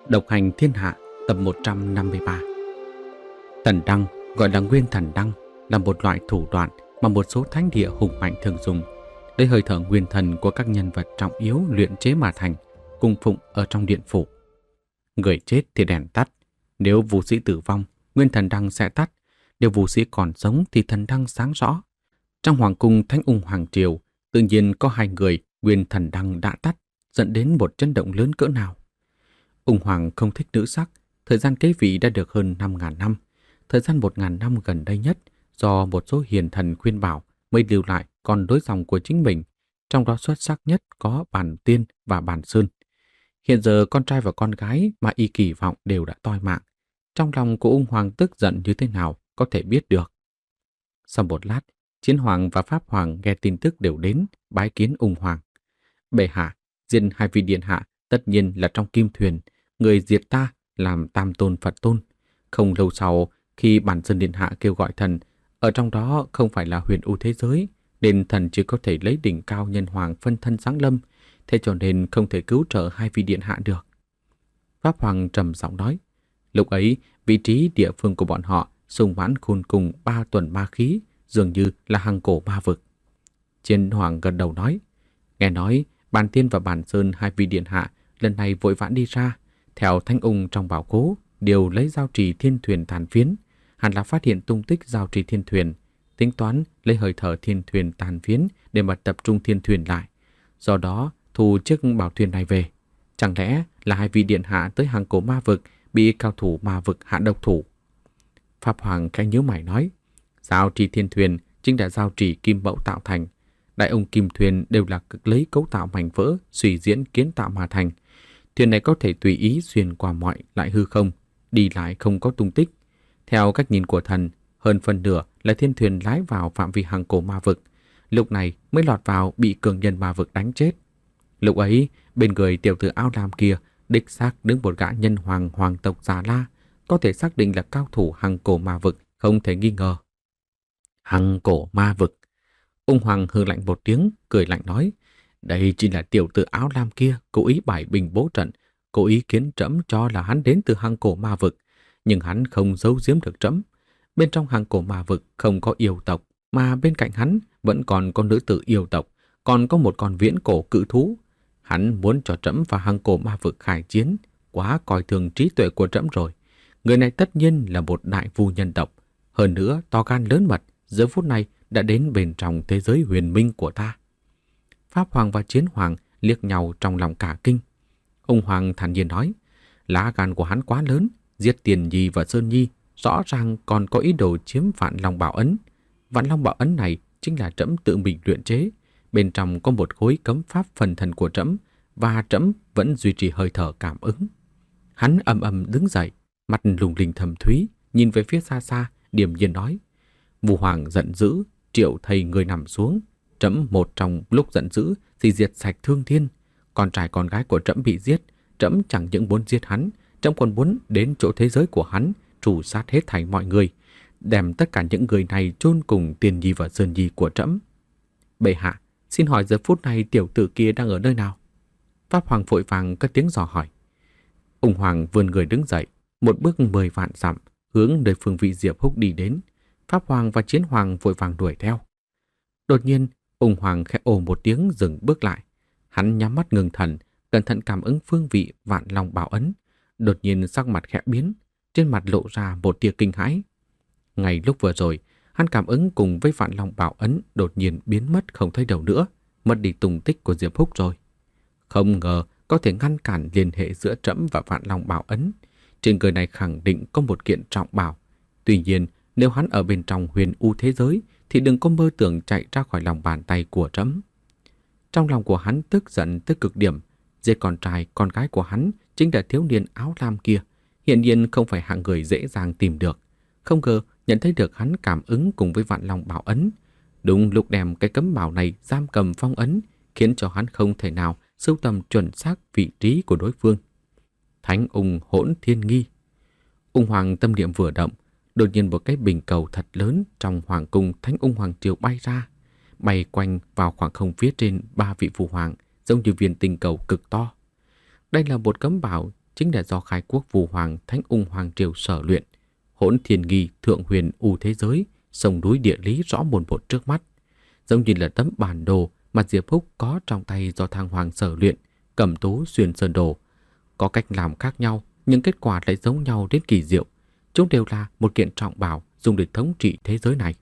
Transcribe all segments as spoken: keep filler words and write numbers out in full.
Độc hành thiên hạ tập một trăm năm mươi ba. Thần đăng gọi là nguyên thần đăng là một loại thủ đoạn mà một số thánh địa hùng mạnh thường dùng để hơi thở nguyên thần của các nhân vật trọng yếu luyện chế mà thành, cung phụng ở trong điện phủ. Người chết thì đèn tắt, nếu vũ sĩ tử vong, nguyên thần đăng sẽ tắt, nếu vũ sĩ còn sống thì thần đăng sáng rõ. Trong hoàng cung Thánh Ung Hoàng Triều, tự nhiên có hai người nguyên thần đăng đã tắt, dẫn đến một chấn động lớn cỡ nào. Ung Hoàng không thích nữ sắc, thời gian kế vị đã được hơn năm ngàn năm. Thời gian một ngàn năm gần đây nhất, do một số hiền thần khuyên bảo mới lưu lại con đối dòng của chính mình, trong đó xuất sắc nhất có Bàn Tiên và Bàn Sơn. Hiện giờ con trai và con gái mà y kỳ vọng đều đã toi mạng. Trong lòng của Ung Hoàng tức giận như thế nào có thể biết được. Sau một lát, Chiến Hoàng và Pháp Hoàng nghe tin tức đều đến bái kiến Ung Hoàng. Bệ hạ, diệt hai vị điện hạ tất nhiên là trong kim thuyền, người diệt ta làm tam tôn Phật tôn. Không lâu sau, khi Bản Sơn điện hạ kêu gọi thần, ở trong đó không phải là huyền u thế giới, nên thần chỉ có thể lấy đỉnh cao nhân hoàng phân thân giáng lâm, thế cho nên không thể cứu trợ hai vị điện hạ được. Pháp Hoàng trầm giọng nói, lúc ấy vị trí địa phương của bọn họ xung mãn khôn cùng ba tuần ma khí, dường như là hang cổ ma vực. Chiến Hoàng gật đầu nói, nghe nói Bàn Tiên và Bàn Sơn hai vị điện hạ lần này vội vã đi ra, theo Thanh Ung trong bảo cố đều lấy giao trì thiên thuyền tàn phiến, hẳn là phát hiện tung tích giao trì thiên thuyền, tính toán lấy hơi thở thiên thuyền tàn phiến để mà tập trung thiên thuyền lại, do đó thu chiếc bảo thuyền này về. Chẳng lẽ là hai vị điện hạ tới hang cổ ma vực bị cao thủ ma vực hạ độc thủ? Pháp Hoàng khẽ nhíu mày nói, giao trì thiên thuyền chính là giao trì kim mẫu tạo thành, đại ông kim thuyền đều là cực lấy cấu tạo mảnh vỡ suy diễn kiến tạo mà thành. Thuyền này có thể tùy ý xuyên qua mọi lại hư không, đi lại không có tung tích. Theo cách nhìn của thần, hơn phần nửa là thiên thuyền lái vào phạm vi hang cổ ma vực, lúc này mới lọt vào bị cường nhân ma vực đánh chết. Lúc ấy, bên người tiểu tử áo lam kia đích xác đứng một gã nhân hoàng hoàng tộc Già La, có thể xác định là cao thủ hang cổ ma vực, không thể nghi ngờ. Hang cổ ma vực. Ung Hoàng hừ lạnh một tiếng, cười lạnh nói, đây chính là tiểu tử áo lam kia cố ý bày bình bố trận, cố ý khiến trẫm cho là hắn đến từ hang cổ ma vực, nhưng hắn không giấu giếm được trẫm. Bên trong hang cổ ma vực không có yêu tộc, mà bên cạnh hắn vẫn còn có nữ tử yêu tộc, còn có một con viễn cổ cự thú. Hắn muốn cho trẫm và hang cổ ma vực khai chiến, quá coi thường trí tuệ của trẫm rồi. Người này tất nhiên là một đại vu nhân tộc, hơn nữa to gan lớn mật, giờ phút này đã đến bên trong thế giới huyền minh của ta. Pháp Hoàng và Chiến Hoàng liếc nhau trong lòng cả kinh. Ung Hoàng thản nhiên nói, lá gan của hắn quá lớn, giết Tiền Nhi và Sơn Nhi, rõ ràng còn có ý đồ chiếm Vạn Long Bảo Ấn. Vạn Long Bảo Ấn này chính là trẫm tự mình luyện chế, bên trong có một khối cấm pháp phần thần của trẫm, và trẫm vẫn duy trì hơi thở cảm ứng. Hắn ầm ầm đứng dậy, mặt lùng linh thầm thúy, nhìn về phía xa xa, điềm nhiên nói, Vu Hoàng giận dữ, triệu thầy người nằm xuống. Trẫm một trong lúc giận dữ thì diệt sạch thương thiên. Con trai con gái của trẫm bị giết, trẫm chẳng những muốn giết hắn, trẫm còn muốn đến chỗ thế giới của hắn, trù sát hết thảy mọi người, đem tất cả những người này chôn cùng Tiền Nhi và Sơn Nhi của trẫm. Bệ hạ, xin hỏi giờ phút này tiểu tử kia đang ở nơi nào? Pháp Hoàng vội vàng cất tiếng dò hỏi. Ung Hoàng vươn người đứng dậy, một bước mười vạn dặm, hướng nơi phương vị Diệp Húc đi đến. Pháp Hoàng và Chiến Hoàng vội vàng đuổi theo. Đột nhiên, Ung Hoàng khẽ ồ một tiếng dừng bước lại. Hắn nhắm mắt ngừng thần, cẩn thận cảm ứng phương vị Vạn Long Bảo Ấn. Đột nhiên sắc mặt khẽ biến, trên mặt lộ ra một tia kinh hãi. Ngay lúc vừa rồi, hắn cảm ứng cùng với Vạn Long Bảo Ấn đột nhiên biến mất không thấy đâu nữa, mất đi tung tích của Diệp Húc rồi. Không ngờ có thể ngăn cản liên hệ giữa trẫm và Vạn Long Bảo Ấn. Trên người này khẳng định có một kiện trọng bảo. Tuy nhiên, nếu hắn ở bên trong huyền u thế giới thì đừng có mơ tưởng chạy ra khỏi lòng bàn tay của trẫm. Trong lòng của hắn tức giận tới cực điểm, giết con trai con gái của hắn chính là thiếu niên áo lam kia, hiện nhiên không phải hạng người dễ dàng tìm được. Không ngờ nhận thấy được hắn cảm ứng cùng với Vạn Long Bảo Ấn, đúng lúc đem cái cấm bảo này giam cầm phong ấn, khiến cho hắn không thể nào sưu tầm chuẩn xác vị trí của đối phương. Thánh Ung Hỗn Thiên Nghi. Ung Hoàng tâm niệm vừa động, đột nhiên một cái bình cầu thật lớn trong hoàng cung Thánh Ung Hoàng Triều bay ra, bay quanh vào khoảng không phía trên ba vị phụ hoàng, giống như viên tinh cầu cực to. Đây là một cấm bảo chính là do khai quốc Vu Hoàng Thánh Ung Hoàng triều sở luyện. Hỗn Thiên Nghi thượng huyền u thế giới, sông núi địa lý rõ mồn một trước mắt, giống như là tấm bản đồ mà Diệp Húc có trong tay do Thang Hoàng sở luyện, Cẩm Tú xuyên sơn đồ. Có cách làm khác nhau, nhưng kết quả lại giống nhau đến kỳ diệu. Chúng đều là một kiện trọng bảo dùng để thống trị thế giới này.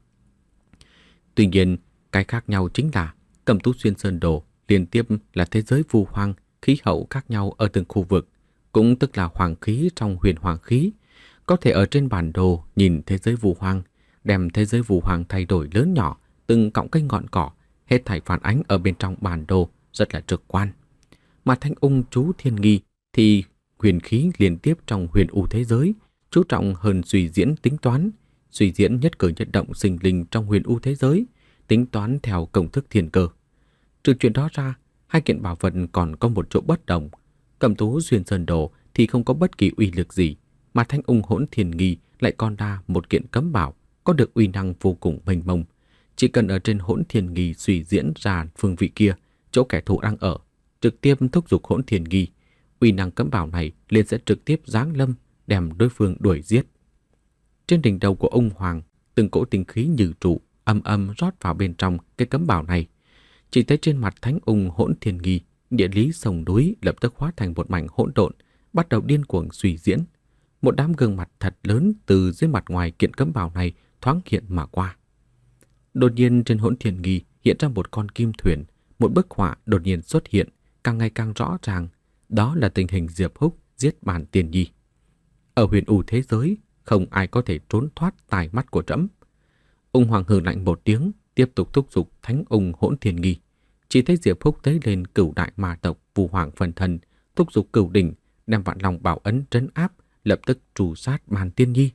Tuy nhiên, cái khác nhau chính là Cẩm Tú xuyên sơn đồ liên tiếp là thế giới Vu Hoàng, khí hậu khác nhau ở từng khu vực, cũng tức là hoàng khí trong huyền hoàng khí. Có thể ở trên bản đồ nhìn thế giới Vu Hoàng, đem thế giới Vu Hoàng thay đổi lớn nhỏ, từng cọng cây ngọn cỏ, hết thảy phản ánh ở bên trong bản đồ rất là trực quan. Mà Thanh Ung chú Thiên Nghi thì huyền khí liên tiếp trong huyền u thế giới, chú trọng hơn suy diễn tính toán, suy diễn nhất cử nhất động sinh linh trong huyền u thế giới, tính toán theo công thức thiên cơ. Trừ chuyện đó ra, hai kiện bảo vật còn có một chỗ bất đồng. Cẩm Tú xuyên sơn đồ thì không có bất kỳ uy lực gì, mà Thanh Ung hỗn thiên nghi lại còn ra một kiện cấm bảo có được uy năng vô cùng mênh mông. Chỉ cần ở trên hỗn thiên nghi suy diễn ra phương vị kia, chỗ kẻ thù đang ở, trực tiếp thúc giục hỗn thiên nghi, uy năng cấm bảo này liền sẽ trực tiếp giáng lâm, đem đối phương đuổi giết. Trên đỉnh đầu của ông Hoàng, từng cỗ tinh khí như trụ âm âm rót vào bên trong cái cấm bảo này. Chỉ thấy trên mặt Thánh Ung hỗn thiên nghi, địa lý sông núi lập tức hóa thành một mảnh hỗn độn, bắt đầu điên cuồng suy diễn. Một đám gương mặt thật lớn từ dưới mặt ngoài kiện cấm bảo này thoáng hiện mà qua. Đột nhiên trên hỗn thiên nghi hiện ra một con kim thuyền, một bức họa đột nhiên xuất hiện, càng ngày càng rõ ràng. Đó là tình hình Diệp Húc giết Bàn Tiên Nhi. Ở huyền u thế giới, không ai có thể trốn thoát tai mắt của trẫm. Ung Hoàng hừ lạnh một tiếng, tiếp tục thúc giục Thánh Ung hỗn thiên nghi. Chỉ thấy Diệp Húc tế lên cửu đại ma tộc Vu Hoàng phần thân, thúc giục cửu đỉnh, đem vạn long bảo ấn trấn áp, lập tức trù sát Bàn Tiên Nhi.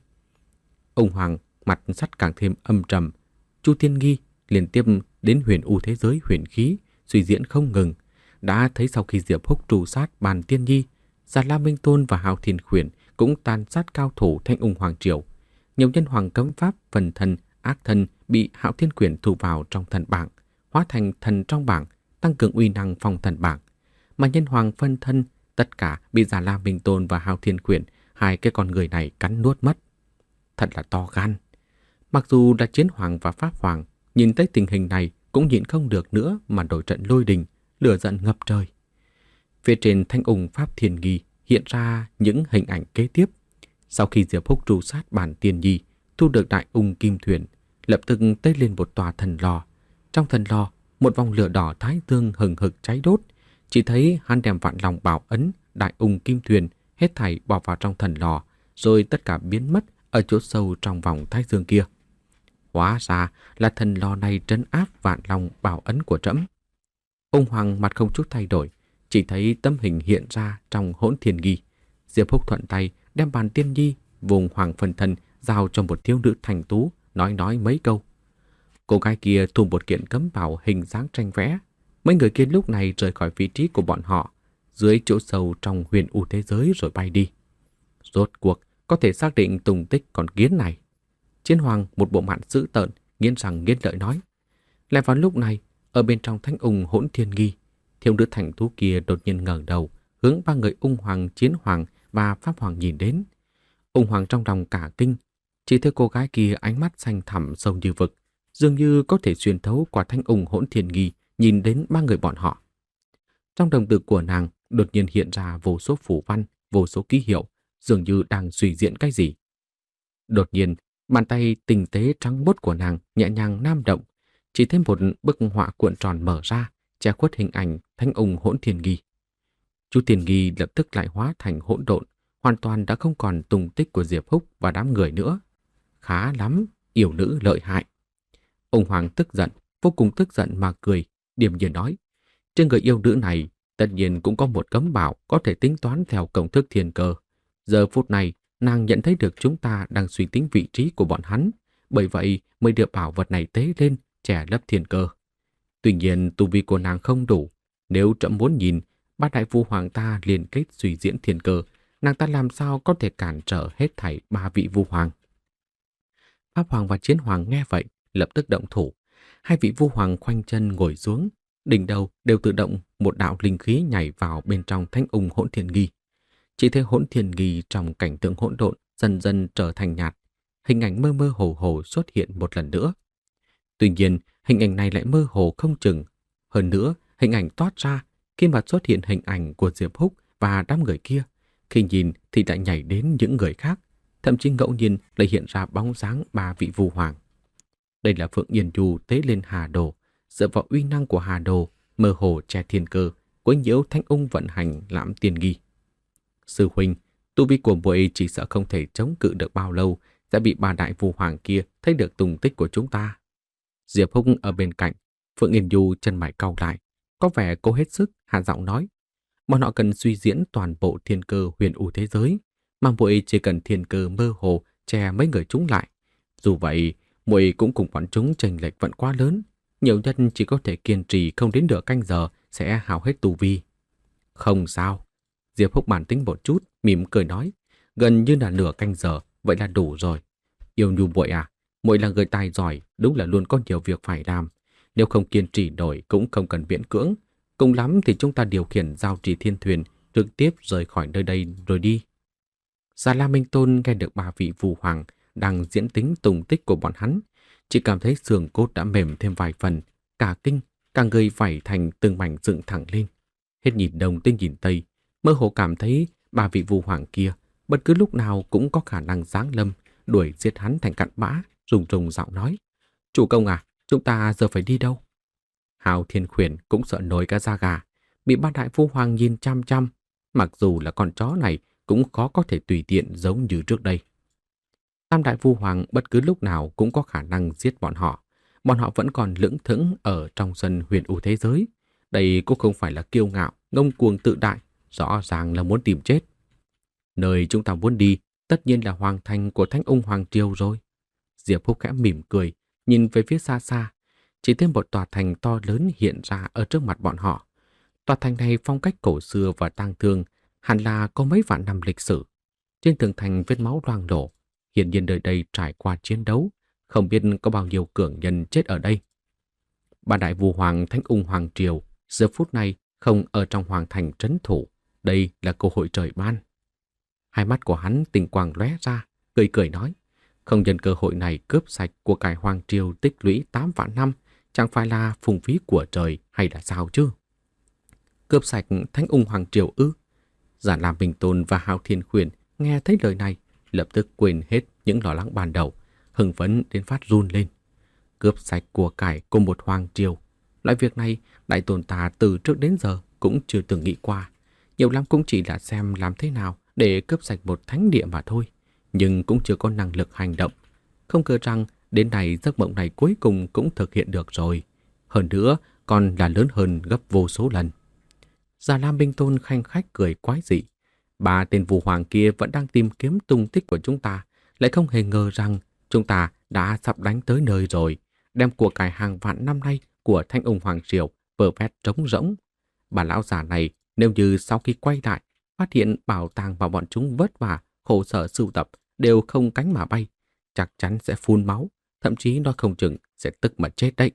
Ung Hoàng mặt sắt càng thêm âm trầm. Chu Thiên Nghi liên tiếp đến huyền u thế giới huyền khí suy diễn không ngừng. Đã thấy sau khi Diệp Húc trù sát Bàn Tiên Nhi, Già La Minh Tôn và Hạo Thiên Khuyển cũng tàn sát cao thủ Thanh Ung Hoàng triều. Nhiều nhân hoàng cấm pháp phần thân ác thân bị Hạo Thiên Khuyển thu vào trong thần bảng, hóa thành thần trong bảng, tăng cường uy năng phong thần bảng. Mà nhân hoàng phân thân tất cả bị Già La Minh Tôn và Hạo Thiên Khuyển, hai cái con người này cắn nuốt mất. Thật là to gan. Mặc dù là chiến hoàng và pháp hoàng, nhìn thấy tình hình này cũng nhịn không được nữa mà đổi trận lôi đình, lửa giận ngập trời. Phía trên Thanh Ung pháp thiên nghi hiện ra những hình ảnh kế tiếp. Sau khi Diệp Húc tru sát Bàn Tiên Nhi, thu được đại ung kim thuyền, lập tức tấy lên một tòa thần lò. Trong thần lò, một vòng lửa đỏ thái dương hừng hực cháy đốt. Chỉ thấy hắn đem vạn lòng bảo ấn đại ung kim thuyền hết thảy bỏ vào trong thần lò, rồi tất cả biến mất ở chỗ sâu trong vòng thái dương kia. Hóa ra là thần lò này trấn áp vạn lòng bảo ấn của trẫm. Ông Hoàng mặt không chút thay đổi, chỉ thấy tấm hình hiện ra trong hỗn thiên nghi. Diệp Húc thuận tay đem Bàn Tiên Nhi vùng hoàng phần thân giao cho một thiếu nữ thành tú, nói nói mấy câu. Cô gái kia thu một kiện cấm bảo hình dáng tranh vẽ. Mấy người kia lúc này rời khỏi vị trí của bọn họ, dưới chỗ sâu trong huyền u thế giới rồi bay đi. Rốt cuộc có thể xác định tung tích con kiến này. Chiến hoàng một bộ mặt dữ tợn, nghiến răng nghiến lợi nói. Lại vào lúc này, ở bên trong Thánh Ung hỗn thiên nghi, thiếu nữ thành thú kia đột nhiên ngẩng đầu, hướng ba người Ung Hoàng, Chiến Hoàng và Pháp Hoàng nhìn đến. Ung Hoàng trong lòng cả kinh, chỉ thấy cô gái kia ánh mắt xanh thẳm sâu như vực, dường như có thể xuyên thấu qua Thánh Ung hỗn thiên nghi nhìn đến ba người bọn họ. Trong đồng tử của nàng đột nhiên hiện ra vô số phù văn, vô số ký hiệu, dường như đang suy diễn cái gì. Đột nhiên, bàn tay tinh tế trắng muốt của nàng nhẹ nhàng nam động, chỉ thấy một bức họa cuộn tròn mở ra, che khuất hình ảnh Thánh Ung hỗn thiên nghi. Chu Thiên Nghi lập tức lại hóa thành hỗn độn, hoàn toàn đã không còn tung tích của Diệp Húc và đám người nữa. Khá lắm, yêu nữ lợi hại. Ông Hoàng tức giận, vô cùng tức giận mà cười, điềm nhiên nói: trên người yêu nữ này tất nhiên cũng có một cấm bảo có thể tính toán theo công thức thiên cơ. Giờ phút này, nàng nhận thấy được chúng ta đang suy tính vị trí của bọn hắn, bởi vậy mới đưa bảo vật này tế lên, che lấp thiên cơ. Tuy nhiên, tu vi của nàng không đủ. Nếu trẫm muốn nhìn, ba đại vu hoàng ta liên kết suy diễn thiên cơ, nàng ta làm sao có thể cản trở hết thảy ba vị vu hoàng. Pháp Hoàng và Chiến Hoàng nghe vậy, lập tức động thủ. Hai vị vu hoàng khoanh chân ngồi xuống, đỉnh đầu đều tự động một đạo linh khí nhảy vào bên trong Thánh Ung hỗn thiên nghi. Chỉ thấy hỗn thiên nghi trong cảnh tượng hỗn độn dần dần trở thành nhạt, hình ảnh mơ mơ hồ hồ xuất hiện một lần nữa. Tuy nhiên, hình ảnh này lại mơ hồ không chừng. Hơn nữa, hình ảnh toát ra khi mà xuất hiện hình ảnh của Diệp Húc và đám người kia. Khi nhìn thì lại nhảy đến những người khác, thậm chí ngẫu nhiên lại hiện ra bóng dáng ba vị vu hoàng. Đây là Phượng Yên Du tế lên Hà Đồ, dựa vào uy năng của Hà Đồ, mơ hồ che thiên cơ, quấy nhiễu Thanh Ung vận hành lãm tiên nghi. Sư huynh, tu vi của muội chỉ sợ không thể chống cự được bao lâu, sẽ bị ba đại vu hoàng kia thấy được tung tích của chúng ta. Diệp Húc ở bên cạnh, Phượng Yên Du chân mày cau lại, có vẻ cố hết sức, hạ giọng nói: bọn họ cần suy diễn toàn bộ thiên cơ huyền u thế giới, mà muội chỉ cần thiên cơ mơ hồ che mấy người chúng lại. Dù vậy, muội cũng cùng bọn chúng chênh lệch vẫn quá lớn, nhiều nhất chỉ có thể kiên trì không đến nửa canh giờ sẽ hao hết tu vi. Không sao. Diệp Húc bản tính một chút, mỉm cười nói: gần như là nửa canh giờ, vậy là đủ rồi. Yêu Nhu muội à, muội là người tài giỏi, đúng là luôn có nhiều việc phải làm. Nếu không kiên trì nổi cũng không cần miễn cưỡng. Cùng lắm thì chúng ta điều khiển giao trì thiên thuyền, trực tiếp rời khỏi nơi đây rồi đi. Già La Minh Tôn nghe được ba vị vu hoàng đang diễn tính tung tích của bọn hắn, chỉ cảm thấy xương cốt đã mềm thêm vài phần, cả kinh, cả người vảy thành từng mảnh dựng thẳng lên. Hết nhìn đông tới nhìn tây, mơ hồ cảm thấy ba vị vu hoàng kia bất cứ lúc nào cũng có khả năng giáng lâm, đuổi giết hắn thành cặn bã, rùng rùng giọng nói: chủ công à, chúng ta giờ phải đi đâu? Hào Thiên Khuyển cũng sợ nổi cả da gà, bị ba đại vu hoàng nhìn chăm chăm, mặc dù là con chó này cũng khó có thể tùy tiện giống như trước đây. Tam đại vu hoàng bất cứ lúc nào cũng có khả năng giết bọn họ, bọn họ vẫn còn lững thững ở trong sân huyền u thế giới. Đây cũng không phải là kiêu ngạo, ngông cuồng tự đại, rõ ràng là muốn tìm chết. Nơi chúng ta muốn đi tất nhiên là hoàng thành của Thanh Ung Hoàng Triều rồi. Diệp Húc khẽ mỉm cười, nhìn về phía xa xa, chỉ thấy một tòa thành to lớn hiện ra ở trước mặt bọn họ. Tòa thành này phong cách cổ xưa và tang thương, hẳn là có mấy vạn năm lịch sử. Trên tường thành vết máu loang lổ, hiển nhiên nơi đây trải qua chiến đấu, không biết có bao nhiêu cường nhân chết ở đây. Ba đại vu hoàng Thanh Ung Hoàng Triều giờ phút này không ở trong hoàng thành trấn thủ, đây là cơ hội trời ban. Hai mắt của hắn tinh quang lóe ra, cười cười nói: không nhân cơ hội này cướp sạch của cải Hoàng Triều tích lũy tám vạn năm, chẳng phải là phung phí của trời hay là sao chứ? Cướp sạch Thanh Ung Hoàng Triều ư? Giản Lam Minh Tôn và Hào Thiên Khuyển nghe thấy lời này, lập tức quên hết những lo lắng ban đầu, hưng phấn đến phát run lên. Cướp sạch của cải của một hoàng triều, loại việc này đại tôn ta từ trước đến giờ cũng chưa từng nghĩ qua. Nhiều lắm cũng chỉ là xem làm thế nào để cướp sạch một thánh địa mà thôi, nhưng cũng chưa có năng lực hành động. Không ngờ rằng đến nay giấc mộng này cuối cùng cũng thực hiện được rồi. Hơn nữa còn là lớn hơn gấp vô số lần. Già Lam Minh Tôn khanh khách cười quái dị. Ba tên vu hoàng kia vẫn đang tìm kiếm tung tích của chúng ta, lại không hề ngờ rằng chúng ta đã sắp đánh tới nơi rồi, đem của cải hàng vạn năm nay của Thanh Ung Hoàng Triều vơ vét trống rỗng. Bà lão già này nếu như sau khi quay lại phát hiện bảo tàng mà bọn chúng vất vả khổ sở sưu tập đều không cánh mà bay, chắc chắn sẽ phun máu, thậm chí nó không chừng sẽ tức mà chết đấy.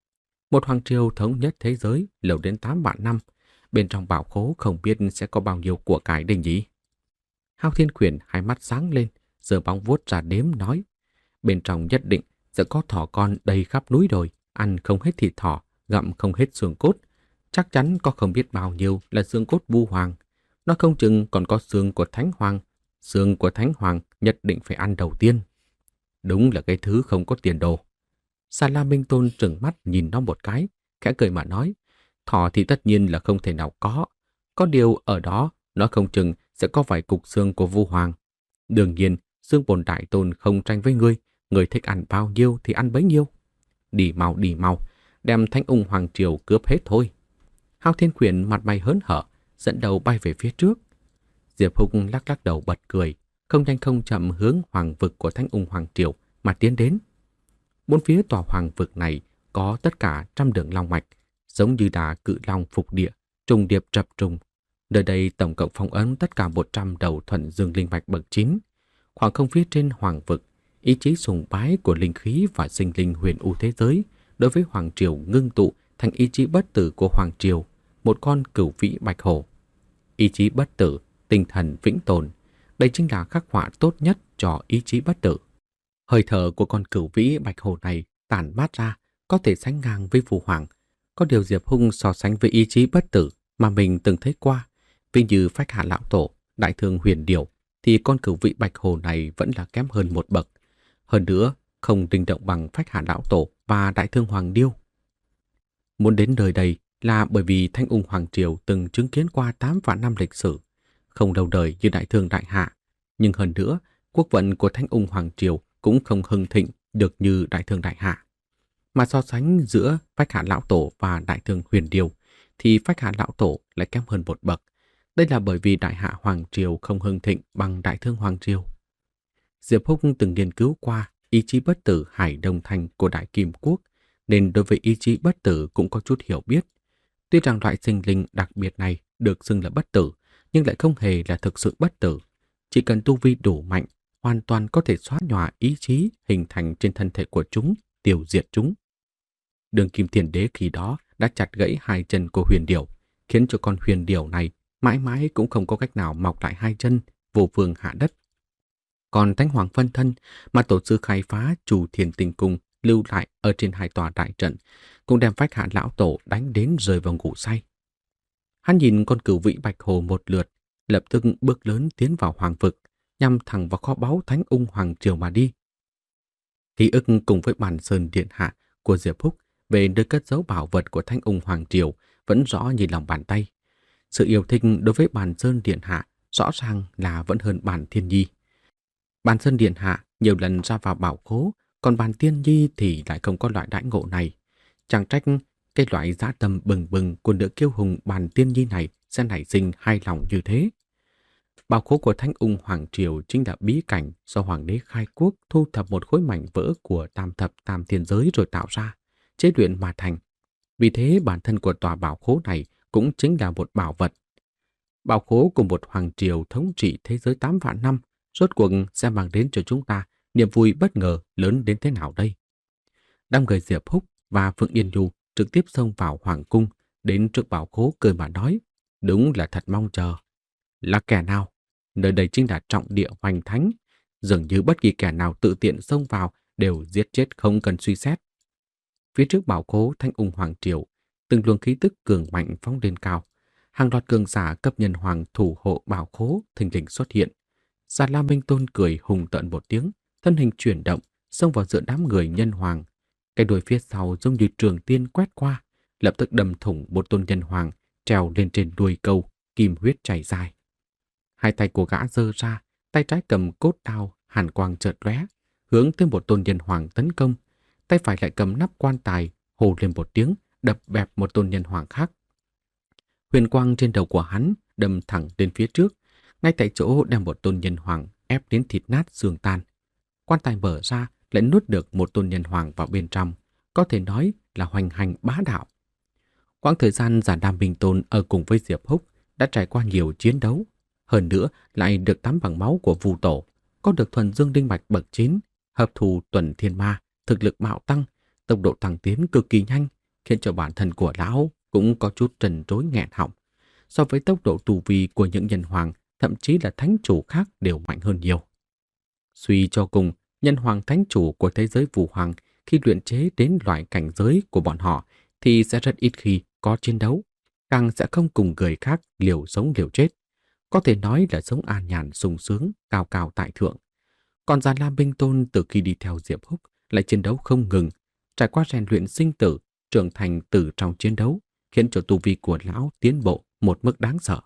Một hoàng triều thống nhất thế giới lâu đến tám vạn năm, bên trong bảo khố không biết sẽ có bao nhiêu của cải đây nhỉ? Hao Thiên Khuyển hai mắt sáng lên, giơ bóng vuốt ra đếm nói: bên trong nhất định sẽ có thỏ con đầy khắp núi đồi, ăn không hết thịt thỏ, gặm không hết xương cốt. Chắc chắn có không biết bao nhiêu là xương cốt vu hoàng. Nó không chừng còn có xương của Thánh Hoàng. Xương của Thánh Hoàng nhất định phải ăn đầu tiên. Đúng là cái thứ không có tiền đồ. Sa La Minh Tôn trừng mắt nhìn nó một cái, khẽ cười mà nói: thỏ thì tất nhiên là không thể nào có. Có điều ở đó nó không chừng sẽ có vài cục xương của vu hoàng. Đương nhiên, xương bồn đại tôn không tranh với ngươi, ngươi thích ăn bao nhiêu thì ăn bấy nhiêu. Đi mau đi mau, đem Thanh Ung Hoàng Triều cướp hết thôi. Hao Thiên Khuyển mặt mày hớn hở, dẫn đầu bay về phía trước. Diệp Húc lắc lắc đầu bật cười, không nhanh không chậm hướng hoàng vực của Thanh Ung Hoàng Triều mà tiến đến. Bốn phía tòa hoàng vực này có tất cả trăm đường long mạch, giống như đà cự long phục địa, trùng điệp trập trùng. Nơi đây tổng cộng phong ấn tất cả một trăm đầu thuần dương linh mạch bậc chín. Khoảng không phía trên hoàng vực, ý chí sùng bái của linh khí và sinh linh huyền u thế giới đối với hoàng triều ngưng tụ thành ý chí bất tử của hoàng triều, một con cửu vĩ bạch hổ. Ý chí bất tử tinh thần vĩnh tồn. Đây chính là khắc họa tốt nhất cho ý chí bất tử. Hơi thở của con cửu vĩ bạch hổ này tản mát ra có thể sánh ngang với phù hoàng. Có điều Diệp Hung so sánh với ý chí bất tử mà mình từng thấy qua, ví như Phách Hạ Lão Tổ, Đại Thương Huyền Điểu, thì con cửu vĩ bạch hổ này vẫn là kém hơn một bậc. Hơn nữa, không linh động bằng Phách Hạ Lão Tổ và Đại Thương Hoàng Điêu. Muốn đến nơi đây là bởi vì Thanh Ung Hoàng Triều từng chứng kiến qua tám vạn năm lịch sử, không lâu đời như Đại Thương Đại Hạ. Nhưng hơn nữa, quốc vận của Thanh Ung Hoàng Triều cũng không hưng thịnh được như Đại Thương Đại Hạ. Mà so sánh giữa Phách Hạ Lão Tổ và Đại Thương Huyền Điêu, thì Phách Hạ Lão Tổ lại kém hơn một bậc. Đây là bởi vì Đại Hạ Hoàng Triều không hưng thịnh bằng Đại Thương Hoàng Triều. Diệp Hung từng nghiên cứu qua ý chí bất tử Hải Đông Thanh của Đại Kim Quốc, nên đối với ý chí bất tử cũng có chút hiểu biết. Tuy rằng loại sinh linh đặc biệt này được xưng là bất tử, nhưng lại không hề là thực sự bất tử. Chỉ cần tu vi đủ mạnh, hoàn toàn có thể xóa nhòa ý chí hình thành trên thân thể của chúng, tiêu diệt chúng. Đường Kim Thiền Đế khi đó đã chặt gãy hai chân của Huyền Điểu, khiến cho con Huyền Điểu này mãi mãi cũng không có cách nào mọc lại hai chân, vô phương hạ đất. Còn Thánh Hoàng phân thân mà tổ sư khai phá Trù Thiền Tinh Cung lưu lại ở trên hai tòa đại trận, cũng đem Phách Hạ Lão Tổ đánh đến rơi vào ngủ say. Hắn nhìn con cửu vĩ bạch hồ một lượt, lập tức bước lớn tiến vào hoàng vực, nhằm thẳng vào kho báu Thánh Ung Hoàng Triều mà đi. Ký ức cùng với Bàn Sơn Điện Hạ của Diệp Húc về nơi cất giấu bảo vật của Thánh Ung Hoàng Triều vẫn rõ như lòng bàn tay. Sự yêu thích đối với Bàn Sơn Điện Hạ rõ ràng là vẫn hơn Bàn Thiên Nhi. Bàn Sơn Điện Hạ nhiều lần ra vào bảo khố, còn Bàn Thiên Nhi thì lại không có loại đãi ngộ này. Chẳng trách cái loại dã tâm bừng bừng của nữ kiêu hùng Bàn Thiên Nhi này sẽ nảy sinh hai lòng như thế. Bảo khố của Thánh Ung Hoàng Triều chính là bí cảnh do Hoàng đế khai quốc thu thập một khối mảnh vỡ của tam thập tam thiên giới rồi tạo ra, chế luyện mà thành. Vì thế bản thân của tòa bảo khố này cũng chính là một bảo vật. Bảo khố của một hoàng triều thống trị thế giới tám vạn năm, rốt cuộc sẽ mang đến cho chúng ta niềm vui bất ngờ lớn đến thế nào đây? Đám người Diệp Húc và Phượng Yên Nhu trực tiếp xông vào hoàng cung, đến trước bảo khố cười mà nói, đúng là thật mong chờ. Là kẻ nào? Nơi đây chính là trọng địa hoành thánh, dường như bất kỳ kẻ nào tự tiện xông vào đều giết chết không cần suy xét. Phía trước bảo khố Thanh Ung Hoàng Triều, từng luồng khí tức cường mạnh phóng lên cao. Hàng loạt cường giả cấp nhân hoàng thủ hộ bảo khố thình lình xuất hiện. Già La Minh Tôn cười hùng tợn một tiếng, thân hình chuyển động, xông vào giữa đám người nhân hoàng. Cái đuôi phía sau giống như trường tiên quét qua, lập tức đâm thủng một tôn nhân hoàng trèo lên trên đuôi câu, kim huyết chảy dài. Hai tay của gã giơ ra, tay trái cầm cốt đao, hàn quang chợt lóe, hướng tới một tôn nhân hoàng tấn công. Tay phải lại cầm nắp quan tài, hô lên một tiếng, đập bẹp một tôn nhân hoàng khác. Huyền quang trên đầu của hắn đâm thẳng lên phía trước, ngay tại chỗ đem một tôn nhân hoàng ép đến thịt nát xương tan. Quan tài mở ra, lại nuốt được một tôn nhân hoàng vào bên trong, có thể nói là hoành hành bá đạo. Quãng thời gian Giản Đam Minh Tôn ở cùng với Diệp Húc đã trải qua nhiều chiến đấu, hơn nữa lại được tắm bằng máu của Vu Tổ, có được thuần dương linh mạch bậc chín, hợp thù tuần thiên ma, thực lực bạo tăng, tốc độ tăng tiến cực kỳ nhanh, khiến cho bản thân của lão cũng có chút trần trối nghẹn họng. So với tốc độ tu vi của những nhân hoàng, thậm chí là thánh chủ khác đều mạnh hơn nhiều. Suy cho cùng, nhân hoàng thánh chủ của thế giới Vũ Hoàng khi luyện chế đến loại cảnh giới của bọn họ thì sẽ rất ít khi có chiến đấu, càng sẽ không cùng người khác liều sống liều chết. Có thể nói là sống an nhàn sung sướng, cao cao tại thượng. Còn Già La Minh Tôn từ khi đi theo Diệp Húc lại chiến đấu không ngừng, trải qua rèn luyện sinh tử, trưởng thành từ trong chiến đấu, khiến cho tu vi của lão tiến bộ một mức đáng sợ.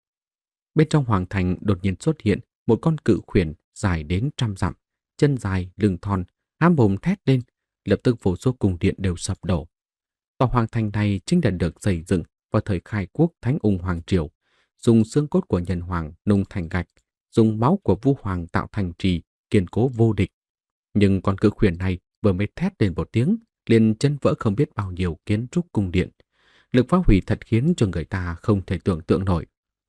Bên trong hoàng thành đột nhiên xuất hiện một con cự khuyển dài đến trăm dặm, chân dài, lưng thon, há mồm thét lên, lập tức vô số cung điện đều sập đổ. Tòa hoàng thành này chính là được xây dựng vào thời khai quốc Thánh Ung Hoàng Triều, dùng xương cốt của nhân hoàng nung thành gạch, dùng máu của Vu Hoàng tạo thành trì, kiên cố vô địch. Nhưng con cự khuyển này vừa mới thét lên một tiếng, liền chân vỡ không biết bao nhiêu kiến trúc cung điện. Lực phá hủy thật khiến cho người ta không thể tưởng tượng nổi.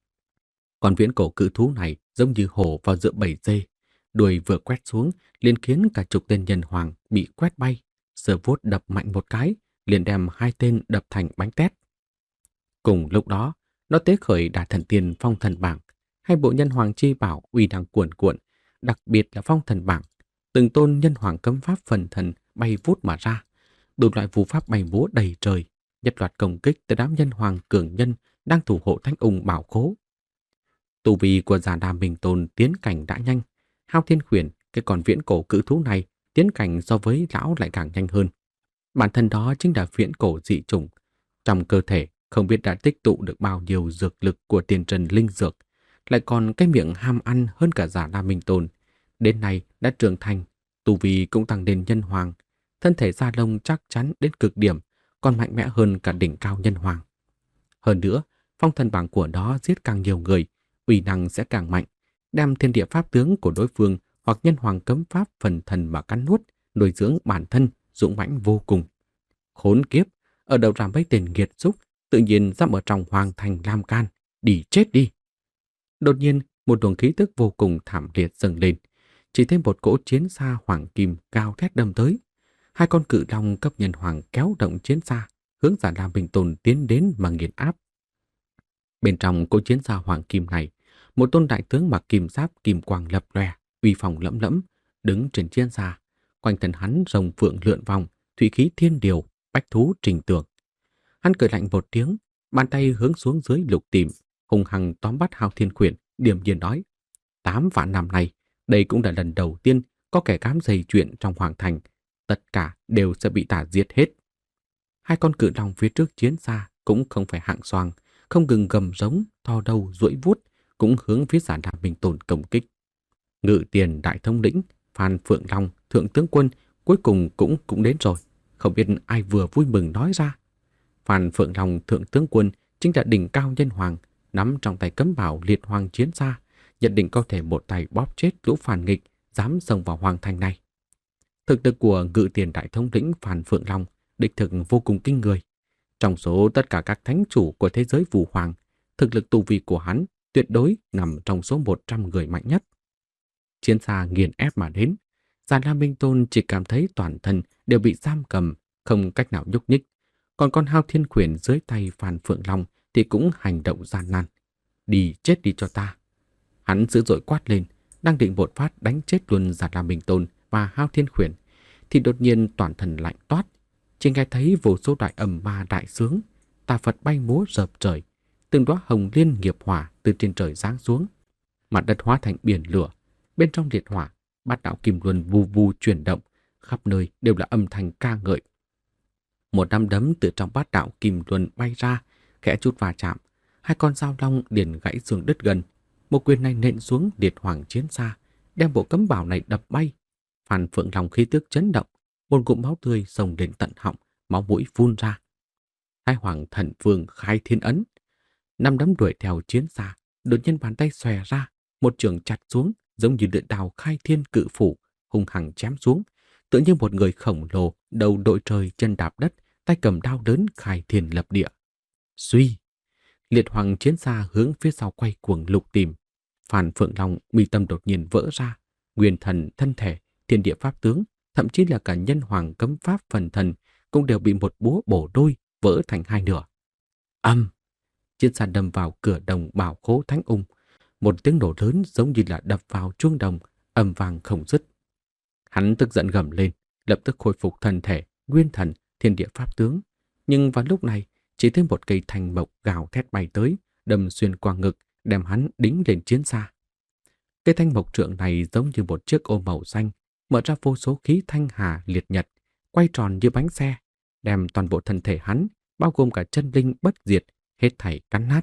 Còn viễn cổ cự thú này giống như hổ vào giữa bầy dê, đuôi vừa quét xuống liền khiến cả chục tên nhân hoàng bị quét bay, sờ vuốt đập mạnh một cái, liền đem hai tên đập thành bánh tét. Cùng lúc đó, nó tế khởi Đại Thần Tiên Phong Thần Bảng, Hai bộ nhân hoàng chi bảo uy năng cuồn cuộn, đặc biệt là phong thần bảng. Từng tôn nhân hoàng cấm pháp phần thần bay vút mà ra, đủ loại phù pháp bay múa đầy trời, nhất loạt công kích tới đám nhân hoàng cường nhân đang thủ hộ Thánh Ung bảo khố. Tu vi của Già Đà Minh Tôn tiến cảnh đã nhanh, Hao Thiên Khuyển, cái con viễn cổ cự thú này, tiến cảnh so với lão lại càng nhanh hơn. Bản thân đó chính là viễn cổ dị chủng. Trong cơ thể không biết đã tích tụ được bao nhiêu dược lực của tiền trần linh dược, lại còn cái miệng ham ăn hơn cả Già Đà Minh Tôn. Đến nay đã trưởng thành, tu vi cũng tăng đến nhân hoàng, thân thể da lông chắc chắn đến cực điểm, còn mạnh mẽ hơn cả đỉnh cao nhân hoàng. Hơn nữa, phong thần bảng của nó giết càng nhiều người, uy năng sẽ càng mạnh, đem thiên địa pháp tướng của đối phương hoặc nhân hoàng cấm pháp phần thần mà cắn nuốt, nuôi dưỡng bản thân dũng mãnh vô cùng. Khốn kiếp, ở đầu ra mấy tên nghiệt xúc, tự nhiên dám ở trong hoàng thành Lam Can, đi chết đi. Đột nhiên, một luồng khí tức vô cùng thảm liệt dâng lên, chỉ thêm một cỗ chiến xa hoàng kim cao thét đâm tới. Hai con cự long cấp nhân hoàng kéo động chiến xa, hướng Già Đà Minh Tôn tiến đến mà nghiền áp. Bên trong cỗ chiến xa hoàng kim này, một tôn đại tướng mặc kim giáp kim quang lập lòe, uy phong lẫm lẫm, đứng trên chiến xa, quanh thân hắn rồng phượng lượn vòng, thủy khí thiên điều, bách thú trình tường. Hắn cười lạnh một tiếng, bàn tay hướng xuống dưới lục tìm, hùng hằng tóm bắt Hao Thiên Khuyển, điềm nhiên nói: Tám vạn năm nay, đây cũng là lần đầu tiên có kẻ cám dây chuyện trong hoàng thành, tất cả đều sẽ bị ta giết hết. Hai con cự long phía trước chiến xa cũng không phải hạng xoàng, không ngừng gầm rống, thò đầu duỗi vuốt, cũng hướng phía Già Đà Minh Tôn công kích. Ngự Tiền đại thống lĩnh Phan Phượng Long thượng tướng quân cuối cùng cũng cũng đến rồi, không biết ai vừa vui mừng nói ra. Phan Phượng Long thượng tướng quân chính là đỉnh cao nhân hoàng, nắm trong tay cấm bảo liệt hoàng chiến xa, nhận định có thể một tay bóp chết lũ phản nghịch dám xông vào hoàng thành này. Thực lực của Ngự Tiền đại thống lĩnh Phan Phượng Long đích thực vô cùng kinh người. Trong số tất cả các thánh chủ của thế giới Vũ Hoàng, thực lực tu vi của hắn tuyệt đối nằm trong số một trăm người mạnh nhất. Chiến xa nghiền ép mà đến, Già Đà Minh Tôn chỉ cảm thấy toàn thân đều bị giam cầm, không cách nào nhúc nhích. Còn con Hao Thiên Khuyển dưới tay Phan Phượng Long thì cũng hành động gian nan. Đi chết đi cho ta. Hắn dữ dội quát lên, đang định một phát đánh chết luôn Già Đà Minh Tôn và Hao Thiên Khuyển, thì đột nhiên toàn thân lạnh toát, chỉ nghe thấy vô số đại ầm ma đại sướng, tà Phật bay múa rợp trời, từng đóa hồng liên nghiệp hỏa từ trên trời giáng xuống, mặt đất hóa thành biển lửa, bên trong liệt hỏa, bát đạo kim luân vù vù chuyển động, khắp nơi đều là âm thanh ca ngợi. Một nắm đấm từ trong bát đạo kim luân bay ra, khẽ chút va chạm, hai con dao long liền gãy xương đứt gần. Một quyền này nện xuống liệt hoàng chiến xa, đem bộ cấm bảo này đập bay. Phan Phượng Long khí tức chấn động, một ngụm máu tươi xông đến tận họng, máu mũi phun ra. Thái Hoàng Thần Vương khai thiên ấn, năm đấm đuổi theo chiến xa, đột nhiên bàn tay xòe ra, một trường chặt xuống, giống như lưỡi đao khai thiên cự phủ, hung hăng chém xuống, tựa như một người khổng lồ, đầu đội trời chân đạp đất, tay cầm đao lớn khai thiên lập địa. Suy, liệt hoàng chiến xa hướng phía sau quay cuồng lục tìm. Phan Phượng Long mi tâm đột nhiên vỡ ra, nguyên thần, thân thể, thiên địa pháp tướng, thậm chí là cả nhân hoàng cấm pháp phần thần cũng đều bị một búa bổ đôi, vỡ thành hai nửa. Âm, chiến xa đâm vào cửa đồng bảo khố Thánh Ung, một tiếng nổ lớn giống như là đập vào chuông đồng, âm vang không dứt. Hắn tức giận gầm lên, lập tức khôi phục thân thể, nguyên thần, thiên địa pháp tướng. Nhưng vào lúc này, chỉ thấy một cây thanh mộc gào thét bay tới, đâm xuyên qua ngực, đem hắn đính lên chiến xa. Cây thanh mộc trượng này giống như một chiếc ô màu xanh, mở ra vô số khí thanh hà liệt nhật, quay tròn như bánh xe, đem toàn bộ thân thể hắn, bao gồm cả chân linh bất diệt, hết thảy cắn nát.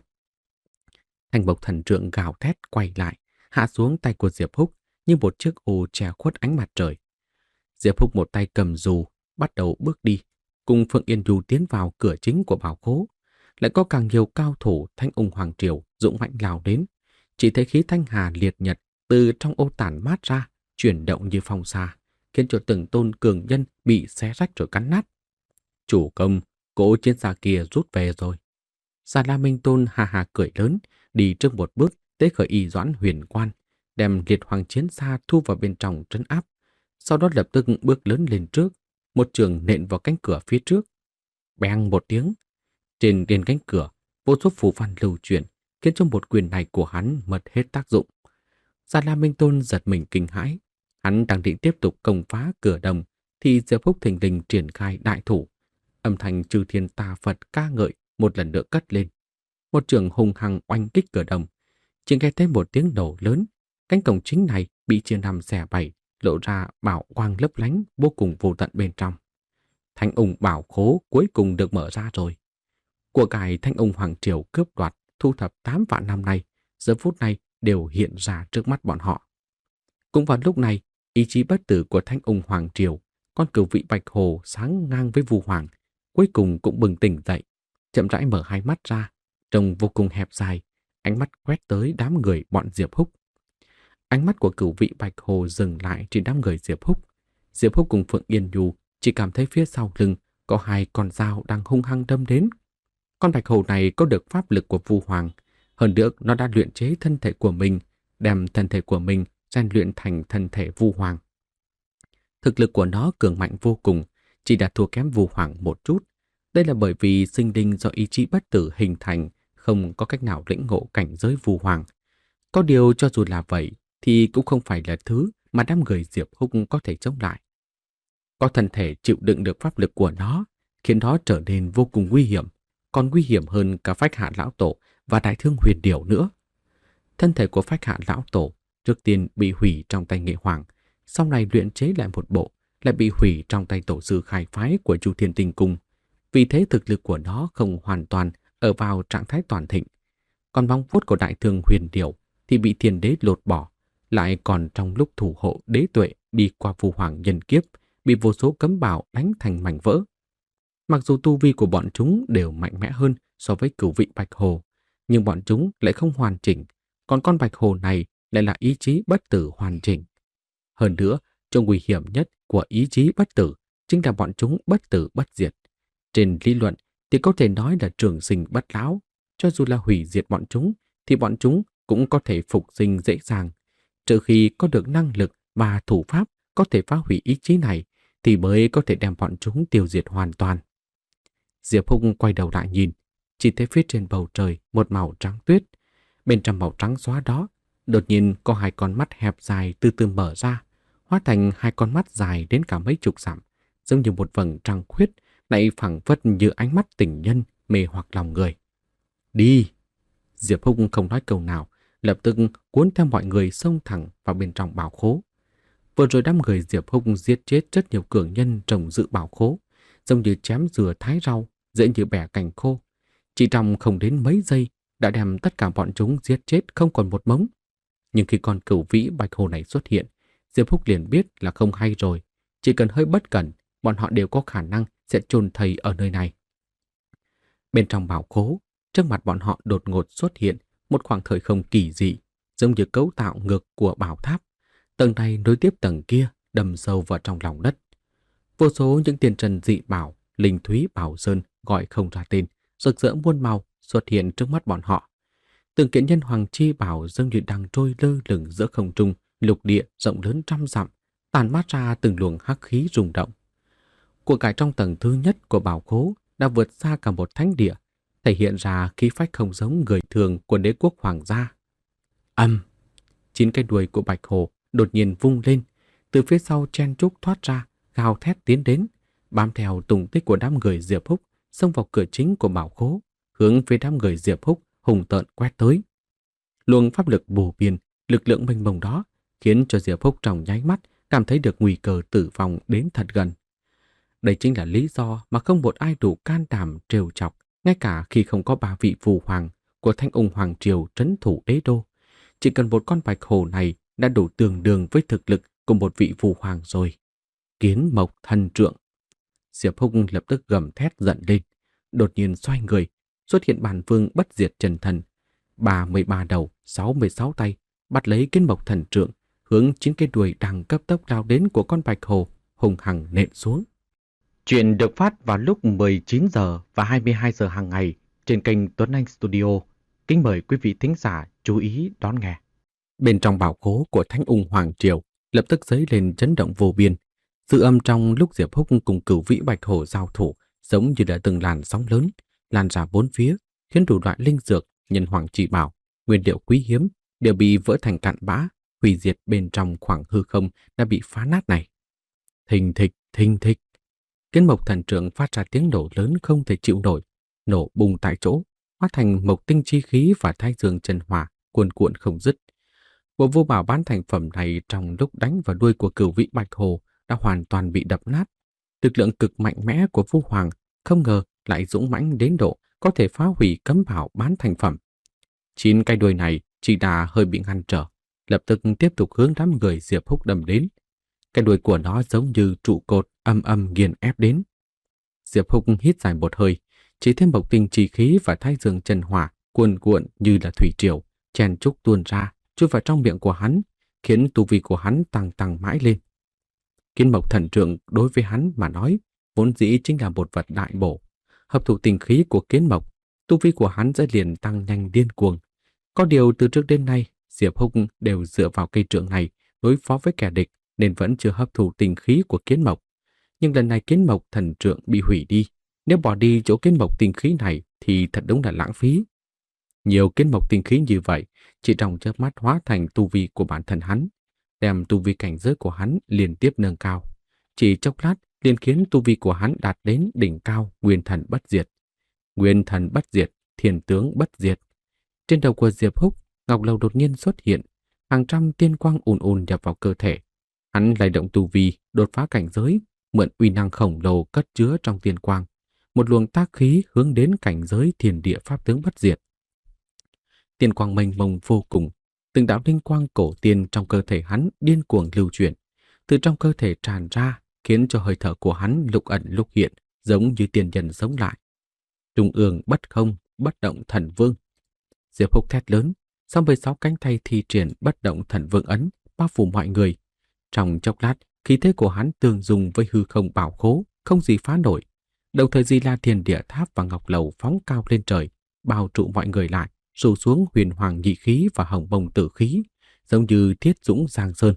Thanh mộc thần trượng gào thét quay lại, hạ xuống tay của Diệp Húc như một chiếc ô che khuất ánh mặt trời. Diệp Húc một tay cầm dù, bắt đầu bước đi, cùng Phượng Yên Du tiến vào cửa chính của bảo khố. Lại có càng nhiều cao thủ Thanh Ung Hoàng Triều dũng mãnh lao đến. Chỉ thấy khí thanh hà liệt nhật từ trong ô tản mát ra, chuyển động như phong sa, khiến cho từng tôn cường nhân bị xé rách rồi cắn nát. Chủ công, cỗ chiến xa kia rút về rồi. Già La Minh Tôn hà hà cười lớn, đi trước một bước tới khởi y doãn huyền quan, đem liệt hoàng chiến xa thu vào bên trong trấn áp. Sau đó lập tức bước lớn lên trước, một trường nện vào cánh cửa phía trước. Beng một tiếng, trên điền cánh cửa, vô số phù văn lưu chuyển, khiến cho một quyền này của hắn mất hết tác dụng. Già Lam Minh Tôn giật mình kinh hãi. Hắn đang định tiếp tục công phá cửa đồng thì Diệp Húc thình lình triển khai đại thủ. Âm thanh chư thiên tà Phật ca ngợi một lần nữa cất lên. Một trường hùng hăng oanh kích cửa đồng. Chỉ nghe thấy một tiếng nổ lớn, cánh cổng chính này bị chia năm xẻ bảy, lộ ra bảo quang lấp lánh vô cùng vô tận bên trong. Thanh ung bảo khố cuối cùng được mở ra rồi. Của cải Thanh ung hoàng triều cướp đoạt thu thập tám vạn năm nay, giờ phút này đều hiện ra trước mắt bọn họ. Cũng vào lúc này, ý chí bất tử của Thanh ung hoàng triều, con cừu vị bạch hồ sáng ngang với Vu Hoàng, cuối cùng cũng bừng tỉnh dậy, chậm rãi mở hai mắt ra, trông vô cùng hẹp dài, ánh mắt quét tới đám người bọn Diệp Húc. Ánh mắt của cửu vị bạch hồ dừng lại trên đám người Diệp Húc. Diệp Húc cùng Phượng Yên Nhu chỉ cảm thấy phía sau lưng có hai con dao đang hung hăng đâm đến. Con bạch hồ này có được pháp lực của Vu Hoàng, hơn nữa nó đã luyện chế thân thể của mình, đem thân thể của mình rèn luyện thành thân thể Vu Hoàng. Thực lực của nó cường mạnh vô cùng, chỉ đã thua kém Vu Hoàng một chút. Đây là bởi vì sinh linh do ý chí bất tử hình thành, không có cách nào lĩnh ngộ cảnh giới Vu Hoàng. Có điều cho dù là vậy thì cũng không phải là thứ mà đám người Diệp Húc có thể chống lại. Có thân thể chịu đựng được pháp lực của nó, khiến nó trở nên vô cùng nguy hiểm, còn nguy hiểm hơn cả Phách Hạ Lão Tổ và Đại Thương Huyền Điểu nữa. Thân thể của Phách Hạ Lão Tổ trước tiên bị hủy trong tay Nghệ Hoàng, sau này luyện chế lại một bộ, lại bị hủy trong tay tổ sư khai phái của Chu Thiên Tinh Cung. Vì thế thực lực của nó không hoàn toàn ở vào trạng thái toàn thịnh. Còn móng vuốt của Đại Thương Huyền Điểu thì bị Thiên Đế lột bỏ, lại còn trong lúc thủ hộ đế tuệ đi qua Vu Hoàng nhân kiếp, bị vô số cấm bảo đánh thành mảnh vỡ. Mặc dù tu vi của bọn chúng đều mạnh mẽ hơn so với cửu vị bạch hồ, nhưng bọn chúng lại không hoàn chỉnh, còn con bạch hồ này lại là ý chí bất tử hoàn chỉnh. Hơn nữa, chỗ nguy hiểm nhất của ý chí bất tử chính là bọn chúng bất tử bất diệt. Trên lý luận thì có thể nói là trường sinh bất lão, cho dù là hủy diệt bọn chúng thì bọn chúng cũng có thể phục sinh dễ dàng. Trừ khi có được năng lực và thủ pháp có thể phá hủy ý chí này thì mới có thể đem bọn chúng tiêu diệt hoàn toàn. Diệp Húc quay đầu lại nhìn, chỉ thấy phía trên bầu trời một màu trắng tuyết. Bên trong màu trắng xóa đó, đột nhiên có hai con mắt hẹp dài từ từ mở ra, hóa thành hai con mắt dài đến cả mấy chục dặm, giống như một vầng trăng khuyết, lại phảng phất như ánh mắt tình nhân mê hoặc lòng người. Đi! Diệp Húc không nói câu nào, lập tức cuốn theo mọi người xông thẳng vào bên trong bảo khố. Vừa rồi đám người Diệp Húc giết chết rất nhiều cường nhân trồng giữ bảo khố, giống như chém dừa thái rau, dễ như bẻ cành khô. Chỉ trong không đến mấy giây đã đem tất cả bọn chúng giết chết không còn một mống. Nhưng khi con cửu vĩ bạch hồ này xuất hiện, Diệp Húc liền biết là không hay rồi. Chỉ cần hơi bất cẩn, bọn họ đều có khả năng sẽ chôn thây ở nơi này. Bên trong bảo khố, trước mặt bọn họ đột ngột xuất hiện một khoảng thời không kỳ dị, giống như cấu tạo ngược của bảo tháp. Tầng này nối tiếp tầng kia, đâm sâu vào trong lòng đất. Vô số những tiền trần dị bảo, linh thúy bảo sơn gọi không ra tên, rực rỡ muôn màu xuất hiện trước mắt bọn họ. Từng kiện nhân hoàng chi bảo giống như đang trôi lơ lửng giữa không trung, lục địa rộng lớn trăm dặm, tàn mát ra từng luồng hắc khí rung động. Của cải trong tầng thứ nhất của bảo khố đã vượt xa cả một thánh địa, thể hiện ra khí phách không giống người thường của đế quốc hoàng gia. Âm! Chín cái đuôi của bạch hồ đột nhiên vung lên, từ phía sau chen trúc thoát ra, gào thét tiến đến, bám theo tùng tích của đám người Diệp Húc, xông vào cửa chính của bảo khố, hướng phía đám người Diệp Húc hùng tợn quét tới. Luồng pháp lực bù biên, lực lượng mênh mông đó khiến cho Diệp Húc trong nháy mắt cảm thấy được nguy cơ tử vong đến thật gần. Đây chính là lý do mà không một ai đủ can đảm trêu chọc, ngay cả khi không có ba vị phù hoàng của Thanh Ung Hoàng Triều trấn thủ đế đô. Chỉ cần một con bạch hồ này đã đủ tương đương với thực lực của một vị phù hoàng rồi. Kiến mộc thần trượng. Diệp Húc lập tức gầm thét giận lên, đột nhiên xoay người, xuất hiện bản vương bất diệt chân thần, ba mươi ba đầu, sáu mươi sáu tay, bắt lấy kiến mộc thần trượng, hướng chín cái đuôi đang cấp tốc lao đến của con bạch hồ, hùng hằng nện xuống. Chuyện được phát vào lúc mười chín giờ và hai mươi hai giờ hàng ngày trên kênh Tuấn Anh Studio. Kính mời quý vị thính giả chú ý đón nghe. Bên trong bảo khố của Thánh Ung Hoàng Triều lập tức dấy lên chấn động vô biên. Sự âm trong lúc Diệp Húc cùng cửu vĩ bạch hổ giao thủ giống như là từng làn sóng lớn lan ra bốn phía, khiến đủ loại linh dược, nhân hoàng chỉ bảo nguyên liệu quý hiếm đều bị vỡ thành cặn bã, hủy diệt bên trong khoảng hư không đã bị phá nát này. Thình thịch, thình thịch. Kiến mộc thần trượng phát ra tiếng nổ lớn không thể chịu nổi, nổ bùng tại chỗ, hóa thành mộc tinh chi khí và thái dương chân hỏa cuồn cuộn không dứt. Bộ vô bảo bán thành phẩm này trong lúc đánh vào đuôi của cửu vị bạch hồ đã hoàn toàn bị đập nát. Lực lượng cực mạnh mẽ của Vu Hoàng không ngờ lại dũng mãnh đến độ có thể phá hủy cấm bảo bán thành phẩm. Chín cái đuôi này chỉ đã hơi bị ngăn trở, lập tức tiếp tục hướng đám người Diệp Húc đâm đến. Cái đuôi của nó giống như trụ cột âm âm nghiền ép đến. Diệp Húc hít dài một hơi, chỉ thêm bộc tinh chi khí và thái dương chân hỏa cuồn cuộn như là thủy triều, chen chúc tuôn ra, chui vào trong miệng của hắn, khiến tu vi của hắn tăng tăng mãi lên. Kiến mộc thần trượng đối với hắn mà nói, vốn dĩ chính là một vật đại bổ. Hấp thụ tinh khí của kiến mộc, tu vi của hắn sẽ liền tăng nhanh điên cuồng. Có điều từ trước đến nay, Diệp Húc đều dựa vào cây trượng này đối phó với kẻ địch nên vẫn chưa hấp thụ tinh khí của kiến mộc. Nhưng lần này kiến mộc thần trượng bị hủy đi, nếu bỏ đi chỗ kiến mộc tinh khí này thì thật đúng là lãng phí. Nhiều kiến mộc tinh khí như vậy chỉ trong chớp mắt hóa thành tu vi của bản thân hắn, đem tu vi cảnh giới của hắn liên tiếp nâng cao. Chỉ chốc lát liền khiến tu vi của hắn đạt đến đỉnh cao nguyên thần bất diệt. Nguyên thần bất diệt, thiên tướng bất diệt. Trên đầu của Diệp Húc, ngọc lầu đột nhiên xuất hiện, hàng trăm tiên quang ùn ùn nhập vào cơ thể. Hắn lay động tu vi, đột phá cảnh giới, mượn uy năng khổng lồ cất chứa trong tiên quang, một luồng tác khí hướng đến cảnh giới thiên địa pháp tướng bất diệt. Tiên quang mênh mông vô cùng, từng đạo linh quang cổ tiên trong cơ thể hắn điên cuồng lưu chuyển, từ trong cơ thể tràn ra, khiến cho hơi thở của hắn lúc ẩn lúc hiện, giống như tiên nhân sống lại. Trung ương bất không, bất động thần vương. Diệp Húc thét lớn, song với sáu cánh tay thi triển bất động thần vương ấn, bao phủ mọi người. Trong chốc lát, khí thế của hắn tương dùng với hư không bảo khố, không gì phá nổi. Đồng thời Di La Thiên Địa Tháp và Ngọc Lầu phóng cao lên trời, bao trụ mọi người lại, rủ xuống huyền hoàng nhị khí và hồng bồng tử khí, giống như thiết dũng giang sơn.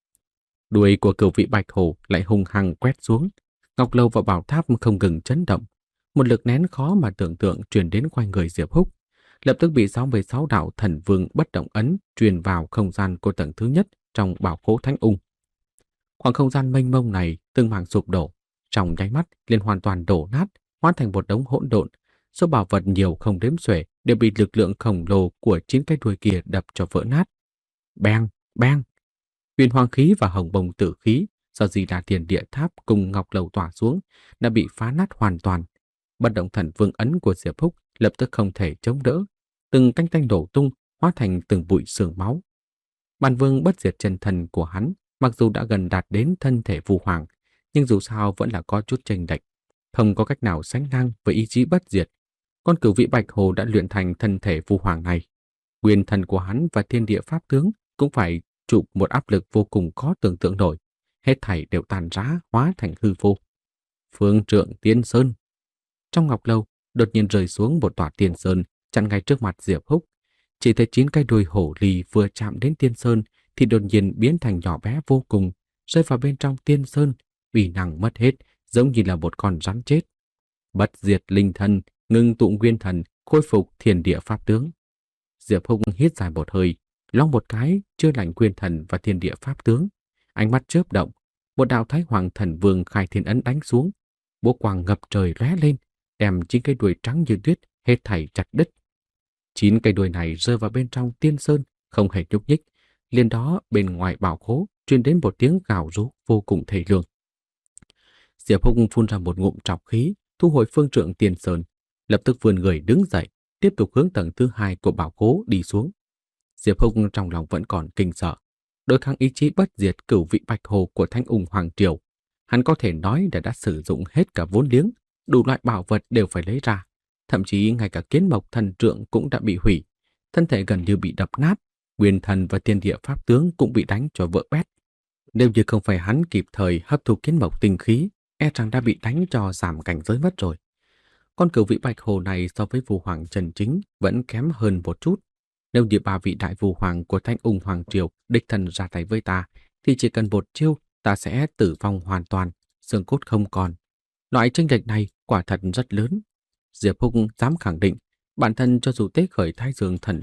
Đuôi của cửu vị bạch hổ lại hung hăng quét xuống, Ngọc Lầu và bảo tháp không ngừng chấn động. Một lực nén khó mà tưởng tượng truyền đến quanh người Diệp Húc, lập tức bị sáu mươi sáu đạo thần vương bất động ấn truyền vào không gian của tầng thứ nhất trong bảo khố Thánh Ung. Khoảng không gian mênh mông này từng mảng sụp đổ, trong nháy mắt liền hoàn toàn đổ nát, hóa thành một đống hỗn độn. Số bảo vật nhiều không đếm xuể đều bị lực lượng khổng lồ của chín cái đuôi kia đập cho vỡ nát. Beng, beng. Huyền hoàng khí và hồng bồng tử khí do Di La Thiên Địa Tháp cùng Ngọc Lầu tỏa xuống đã bị phá nát hoàn toàn. Bất động thần vương ấn của Diệp Húc lập tức không thể chống đỡ, từng cánh tay đổ tung, hóa thành từng bụi sương máu. Bản vương bất diệt chân thần của hắn, mặc dù đã gần đạt đến thân thể Vu Hoàng, nhưng dù sao vẫn là có chút chênh lệch, không có cách nào sánh ngang với ý chí bất diệt. Con cửu vị bạch hồ đã luyện thành thân thể Vu Hoàng này, nguyên thần của hắn và thiên địa pháp tướng cũng phải chịu một áp lực vô cùng khó tưởng tượng nổi, hết thảy đều tàn rã hóa thành hư vô. Phương trượng tiên sơn. Trong ngọc lâu đột nhiên rơi xuống một tòa tiên sơn chặn ngay trước mặt Diệp Húc. Chỉ thấy chín cái đuôi hổ lì vừa chạm đến tiên sơn thì đột nhiên biến thành nhỏ bé vô cùng, rơi vào bên trong tiên sơn, uy năng mất hết, giống như là một con rắn chết. Bất diệt linh thân, ngưng tụ nguyên thần, khôi phục thiên địa pháp tướng. Diệp Húc hít dài một hơi, long một cái chưa lành nguyên thần và thiên địa pháp tướng, ánh mắt chớp động, một đạo Thái Hoàng Thần Vương khai thiên ấn đánh xuống, bố quang ngập trời lóe lên, đem chín cây đuôi trắng như tuyết hết thảy chặt đứt. Chín cây đuôi này rơi vào bên trong tiên sơn, không hề nhúc nhích. Liền đó bên ngoài bảo khố truyền đến một tiếng gào rú vô cùng thê lương. Diệp Húc phun ra một ngụm trọc khí, thu hồi phương trượng tiên sơn, lập tức vươn người đứng dậy, tiếp tục hướng tầng thứ hai của bảo khố đi xuống. Diệp Húc trong lòng vẫn còn kinh sợ, đối kháng ý chí bất diệt cửu vị bạch hồ của Thánh Ung Hoàng Triều. Hắn có thể nói là đã sử dụng hết cả vốn liếng, đủ loại bảo vật đều phải lấy ra. Thậm chí ngay cả kiến mộc thần trượng cũng đã bị hủy, thân thể gần như bị đập nát, nguyên thần và thiên địa pháp tướng cũng bị đánh cho vỡ bét. Nếu như không phải hắn kịp thời hấp thu kiến mộc tinh khí, e rằng đã bị đánh cho giảm cảnh giới mất rồi. Con cửu vị bạch hồ này so với Vu Hoàng chân chính vẫn kém hơn một chút. Nếu như ba vị đại Vu Hoàng của Thanh Ung Hoàng Triều đích thân ra tay với ta, thì chỉ cần một chiêu ta sẽ tử vong hoàn toàn, xương cốt không còn. Loại chênh lệch này quả thật rất lớn. Diệp Húc dám khẳng định bản thân cho dù tế khởi Thái Dương Thần Lô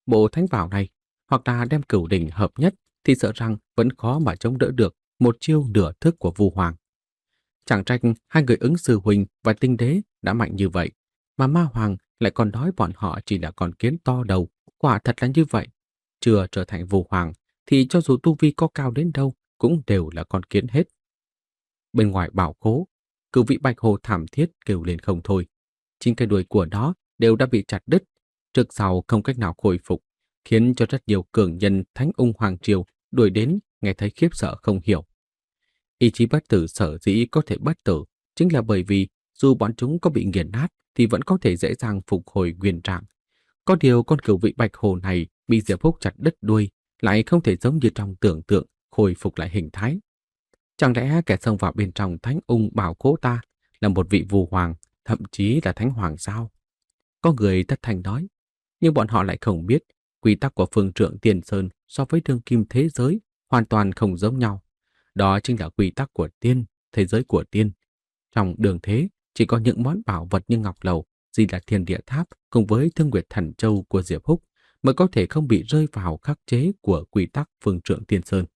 Bộ thánh bảo này, hoặc là đem cửu đỉnh hợp nhất thì sợ rằng vẫn khó mà chống đỡ được một chiêu nửa thức của Vu Hoàng. Chẳng trách hai người ứng sư huynh và tinh đế đã mạnh như vậy, mà ma hoàng lại còn nói bọn họ chỉ là con kiến to đầu, quả thật là như vậy. Chưa trở thành Vu Hoàng thì cho dù tu vi có cao đến đâu cũng đều là con kiến hết. Bên ngoài bảo khố, cửu vị bạch hồ thảm thiết kêu lên không thôi. Chính cái đuôi của nó đều đã bị chặt đứt, trước sau không cách nào khôi phục, khiến cho rất nhiều cường nhân Thánh Ung Hoàng Triều đuổi đến nghe thấy khiếp sợ không hiểu. Ý chí bất tử sở dĩ có thể bất tử chính là bởi vì dù bọn chúng có bị nghiền nát thì vẫn có thể dễ dàng phục hồi nguyên trạng. Có điều con cửu vị bạch hồ này bị Diệp Húc chặt đứt đuôi lại không thể giống như trong tưởng tượng khôi phục lại hình thái. Chẳng lẽ kẻ xông vào bên trong Thánh Ung bảo khố ta là một vị Vu Hoàng, thậm chí là Thánh Hoàng sao? Có người thất thành nói, nhưng bọn họ lại không biết quy tắc của phương trượng Tiền Sơn so với đương kim thế giới hoàn toàn không giống nhau. Đó chính là quy tắc của tiên, thế giới của tiên. Trong đường thế, chỉ có những món bảo vật như ngọc lầu, Di là Thiên Địa Tháp cùng với Thương Nguyệt Thần Châu của Diệp Húc mới có thể không bị rơi vào khắc chế của quy tắc phương trượng Tiên Sơn.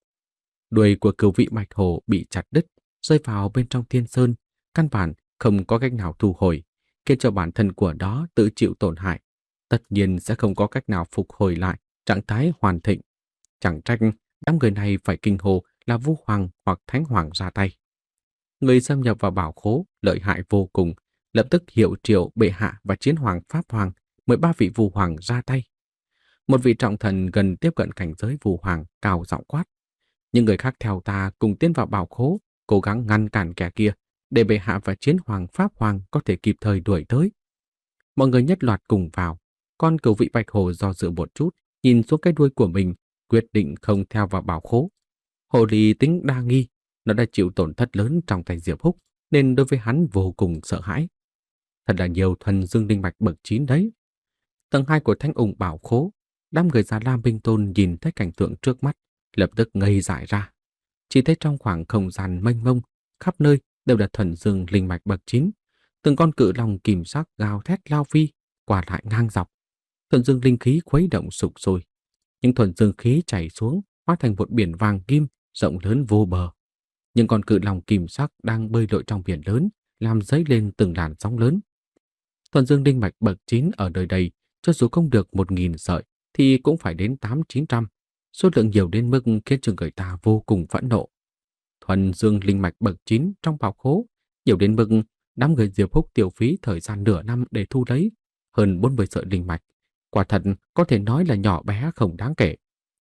Đuôi của cửu vị bạch hồ bị chặt đứt, rơi vào bên trong Thiên Sơn, căn bản không có cách nào thu hồi, khiến cho bản thân của nó tự chịu tổn hại. Tất nhiên sẽ không có cách nào phục hồi lại trạng thái hoàn thịnh. Chẳng trách đám người này phải kinh hô là Vu Hoàng hoặc Thánh Hoàng ra tay. Người xâm nhập vào bảo khố lợi hại vô cùng, lập tức hiệu triệu bệ hạ và chiến hoàng pháp hoàng, mười ba vị Vu Hoàng ra tay. Một vị trọng thần gần tiếp cận cảnh giới Vu Hoàng cao giọng quát: những người khác theo ta cùng tiến vào bảo khố, cố gắng ngăn cản kẻ kia, để bệ hạ và chiến hoàng pháp hoàng có thể kịp thời đuổi tới. Mọi người nhất loạt cùng vào. Con cửu vị bạch hồ do dự một chút, nhìn xuống cái đuôi của mình, quyết định không theo vào bảo khố. Hồ ly tính đa nghi, nó đã chịu tổn thất lớn trong tay Diệp Húc, nên đối với hắn vô cùng sợ hãi. Thật là nhiều thuần dương linh mạch bậc chín đấy. Tầng hai của Thánh Ung bảo khố, đám người già Lam Binh Tôn nhìn thấy cảnh tượng trước mắt, lập tức ngây dại ra. Chỉ thấy trong khoảng không gian mênh mông, khắp nơi đều là thuần dương linh mạch bậc chín. Từng con cự long kìm sắc gào thét lao phi, qua lại ngang dọc. Thuần dương linh khí khuấy động sục sôi. Những thuần dương khí chảy xuống, hóa thành một biển vàng kim rộng lớn vô bờ. Những con cự long kìm sắc đang bơi lội trong biển lớn, làm dấy lên từng làn sóng lớn. Thuần dương linh mạch bậc chín ở nơi đây, cho dù không được một nghìn sợi, thì cũng phải đến tám chín trăm. Số lượng nhiều đến mức khiến cho người ta vô cùng phẫn nộ. Thuần dương linh mạch bậc chín trong bảo khố, nhiều đến mức đám người Diệp Húc tiêu phí thời gian nửa năm để thu lấy hơn bốn mươi sợi linh mạch. Quả thật có thể nói là nhỏ bé không đáng kể.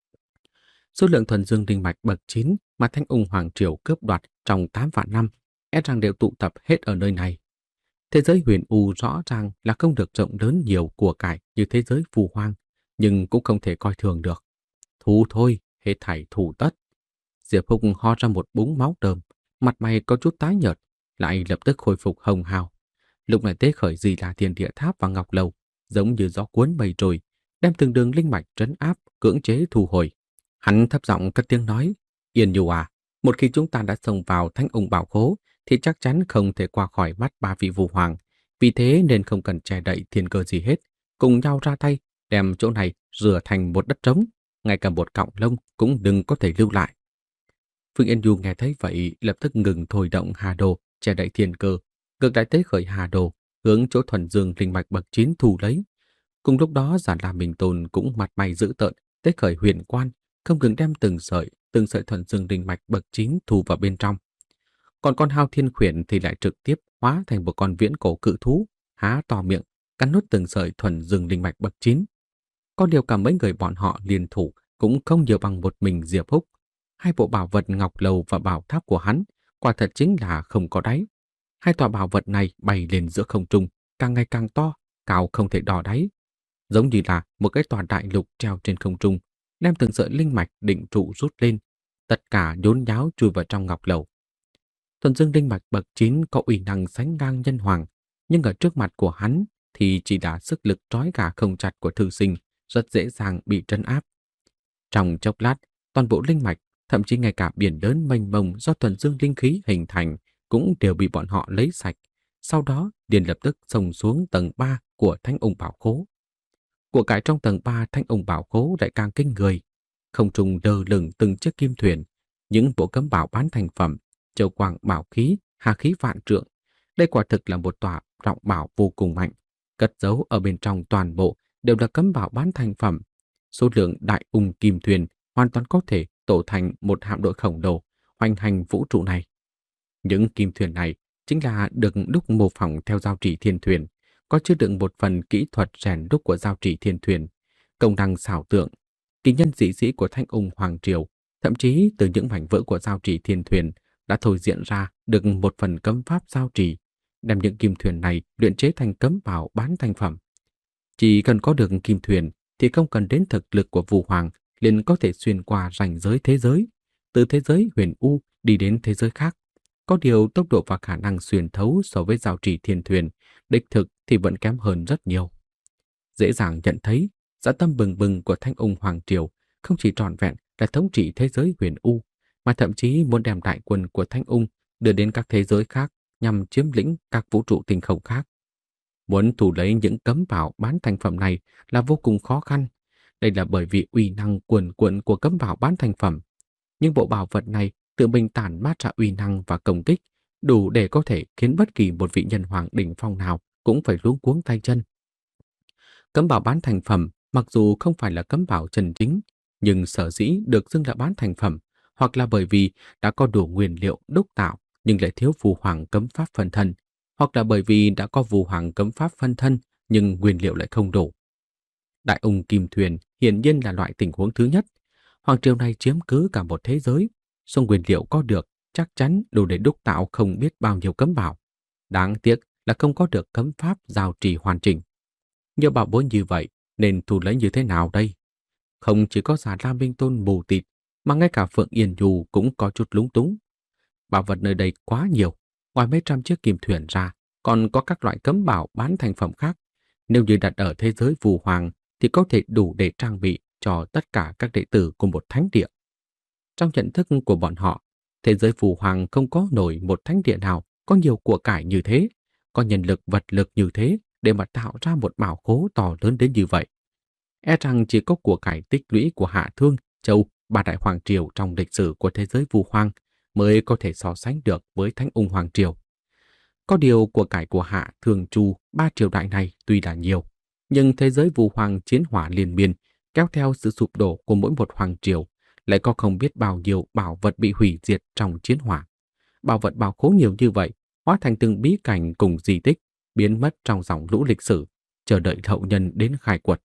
Số lượng thuần dương linh mạch bậc chín mà Thanh Ung Hoàng Triều cướp đoạt trong tám vạn năm e rằng đều tụ tập hết ở nơi này. Thế giới huyền u rõ ràng là không được rộng lớn nhiều của cải như thế giới phù hoang, nhưng cũng không thể coi thường được. Thù thôi, hết thảy thù tất. Diệp Húc ho ra một búng máu đờm, mặt mày có chút tái nhợt, lại lập tức khôi phục hồng hào. Lúc này tế khởi Di là Thiên Địa Tháp và Ngọc Lầu, giống như gió cuốn mây trôi, đem từng đường linh mạch trấn áp, cưỡng chế thu hồi. Hắn thấp giọng cất tiếng nói: Yên Nhu à, một khi chúng ta đã xông vào Thánh Ung bảo khố, thì chắc chắn không thể qua khỏi mắt ba vị Vu Hoàng. Vì thế nên không cần che đậy thiên cơ gì hết, cùng nhau ra tay, đem chỗ này rửa thành một đất trống, ngay cả một cọng lông cũng đừng có thể lưu lại. Phương Yên Du nghe thấy vậy, lập tức ngừng thôi động hà đồ, che đậy thiên cơ, ngược lại tế khởi hà đồ, hướng chỗ thuần dương linh mạch bậc chín thu lấy. Cùng lúc đó, Giản La Minh Tôn cũng mặt mày dữ tợn, tế khởi huyền quan, không ngừng đem từng sợi, từng sợi thuần dương linh mạch bậc chín thu vào bên trong. Còn con hao thiên khuyển thì lại trực tiếp hóa thành một con viễn cổ cự thú, há to miệng, cắn nuốt từng sợi thuần dương linh mạch bậc chín. Có điều cả mấy người bọn họ liên thủ cũng không nhiều bằng một mình Diệp Húc. Hai bộ bảo vật ngọc lầu và bảo tháp của hắn quả thật chính là không có đáy. Hai tòa bảo vật này bay lên giữa không trung, càng ngày càng to, cao không thể đo đáy. Giống như là một cái tòa đại lục treo trên không trung, đem từng sợi linh mạch định trụ rút lên, tất cả nhốn nháo chui vào trong ngọc lầu. Thuần dương linh mạch bậc chín có uy năng sánh ngang nhân hoàng, nhưng ở trước mặt của hắn thì chỉ là sức lực trói gà không chặt của thư sinh, rất dễ dàng bị trấn áp. Trong chốc lát, toàn bộ linh mạch, thậm chí ngay cả biển lớn mênh mông do thuần dương linh khí hình thành cũng đều bị bọn họ lấy sạch. Sau đó, liền lập tức xông xuống tầng ba của Thánh Ung bảo khố. Của cải trong tầng ba thanh ung bảo khố lại càng kinh người. Không trung lơ lửng từng chiếc kim thuyền, những bộ cấm bảo bán thành phẩm, châu quang bảo khí, hà khí vạn trượng. Đây quả thực là một tòa trọng bảo vô cùng mạnh. Cất giấu ở bên trong toàn bộ đều là cấm bảo bán thành phẩm. Số lượng đại ung kim thuyền hoàn toàn có thể tổ thành một hạm đội khổng lồ hoành hành vũ trụ này. Những kim thuyền này chính là được đúc mô phỏng theo giao trì thiên thuyền, có chứa đựng một phần kỹ thuật rèn đúc của giao trì thiên thuyền, công năng xảo tượng, kỳ nhân dị sĩ của Thanh Ung Hoàng Triều, thậm chí từ những mảnh vỡ của giao trì thiên thuyền đã thôi diễn ra được một phần cấm pháp giao trì, đem những kim thuyền này luyện chế thành cấm bảo bán thành phẩm. Chỉ cần có được kim thuyền thì không cần đến thực lực của Vũ Hoàng liền có thể xuyên qua ranh giới thế giới, từ thế giới huyền u đi đến thế giới khác. Có điều tốc độ và khả năng xuyên thấu so với giao trì thiên thuyền, đích thực thì vẫn kém hơn rất nhiều. Dễ dàng nhận thấy, dã tâm bừng bừng của Thanh Ung Hoàng Triều không chỉ trọn vẹn là thống trị thế giới huyền u, mà thậm chí muốn đem đại quân của Thanh Ung đưa đến các thế giới khác nhằm chiếm lĩnh các vũ trụ tinh không khác. Muốn thủ lấy những cấm bảo bán thành phẩm này là vô cùng khó khăn. Đây là bởi vì uy năng cuồn cuộn của cấm bảo bán thành phẩm. Nhưng bộ bảo vật này tự mình tản mát ra uy năng và công kích, đủ để có thể khiến bất kỳ một vị nhân hoàng đỉnh phong nào cũng phải luống cuống tay chân. Cấm bảo bán thành phẩm mặc dù không phải là cấm bảo chân chính, nhưng sở dĩ được xưng là bán thành phẩm, hoặc là bởi vì đã có đủ nguyên liệu đúc tạo nhưng lại thiếu phù hoàng cấm pháp phân thân, hoặc là bởi vì đã có phù hoàng cấm pháp phân thân nhưng nguyên liệu lại không đủ. Đại ung kim thuyền hiển nhiên là loại tình huống thứ nhất. Hoàng triều này chiếm cứ cả một thế giới, số nguyên liệu có được chắc chắn đủ để đúc tạo không biết bao nhiêu cấm bảo. Đáng tiếc là không có được cấm pháp giao trì hoàn chỉnh. Nhiều bảo bối như vậy nên thu lấy như thế nào đây? Không chỉ có Già Lam Minh Tôn mù tịt, mà ngay cả Phượng Yên Nhu cũng có chút lúng túng. Bảo vật nơi đây quá nhiều, ngoài mấy trăm chiếc kim thuyền ra, còn có các loại cấm bảo bán thành phẩm khác. Nếu như đặt ở thế giới Vũ Hoàng thì có thể đủ để trang bị cho tất cả các đệ tử của một thánh địa. Trong nhận thức của bọn họ, thế giới Vũ Hoàng không có nổi một thánh địa nào có nhiều của cải như thế, có nhân lực vật lực như thế để mà tạo ra một bảo khố to lớn đến như vậy. E rằng chỉ có của cải tích lũy của Hạ Thương, Châu, ba đại hoàng triều trong lịch sử của thế giới Vũ Hoàng mới có thể so sánh được với Thánh Ung Hoàng Triều. Có điều của cải của Hạ, Thương, Chu, ba triều đại này tuy là nhiều, nhưng thế giới Vũ Hoàng chiến hỏa liên miên kéo theo sự sụp đổ của mỗi một hoàng triều, lại có không biết bao nhiêu bảo vật bị hủy diệt trong chiến hỏa. Bảo vật bảo khố nhiều như vậy, hóa thành từng bí cảnh cùng di tích, biến mất trong dòng lũ lịch sử, chờ đợi hậu nhân đến khai quật.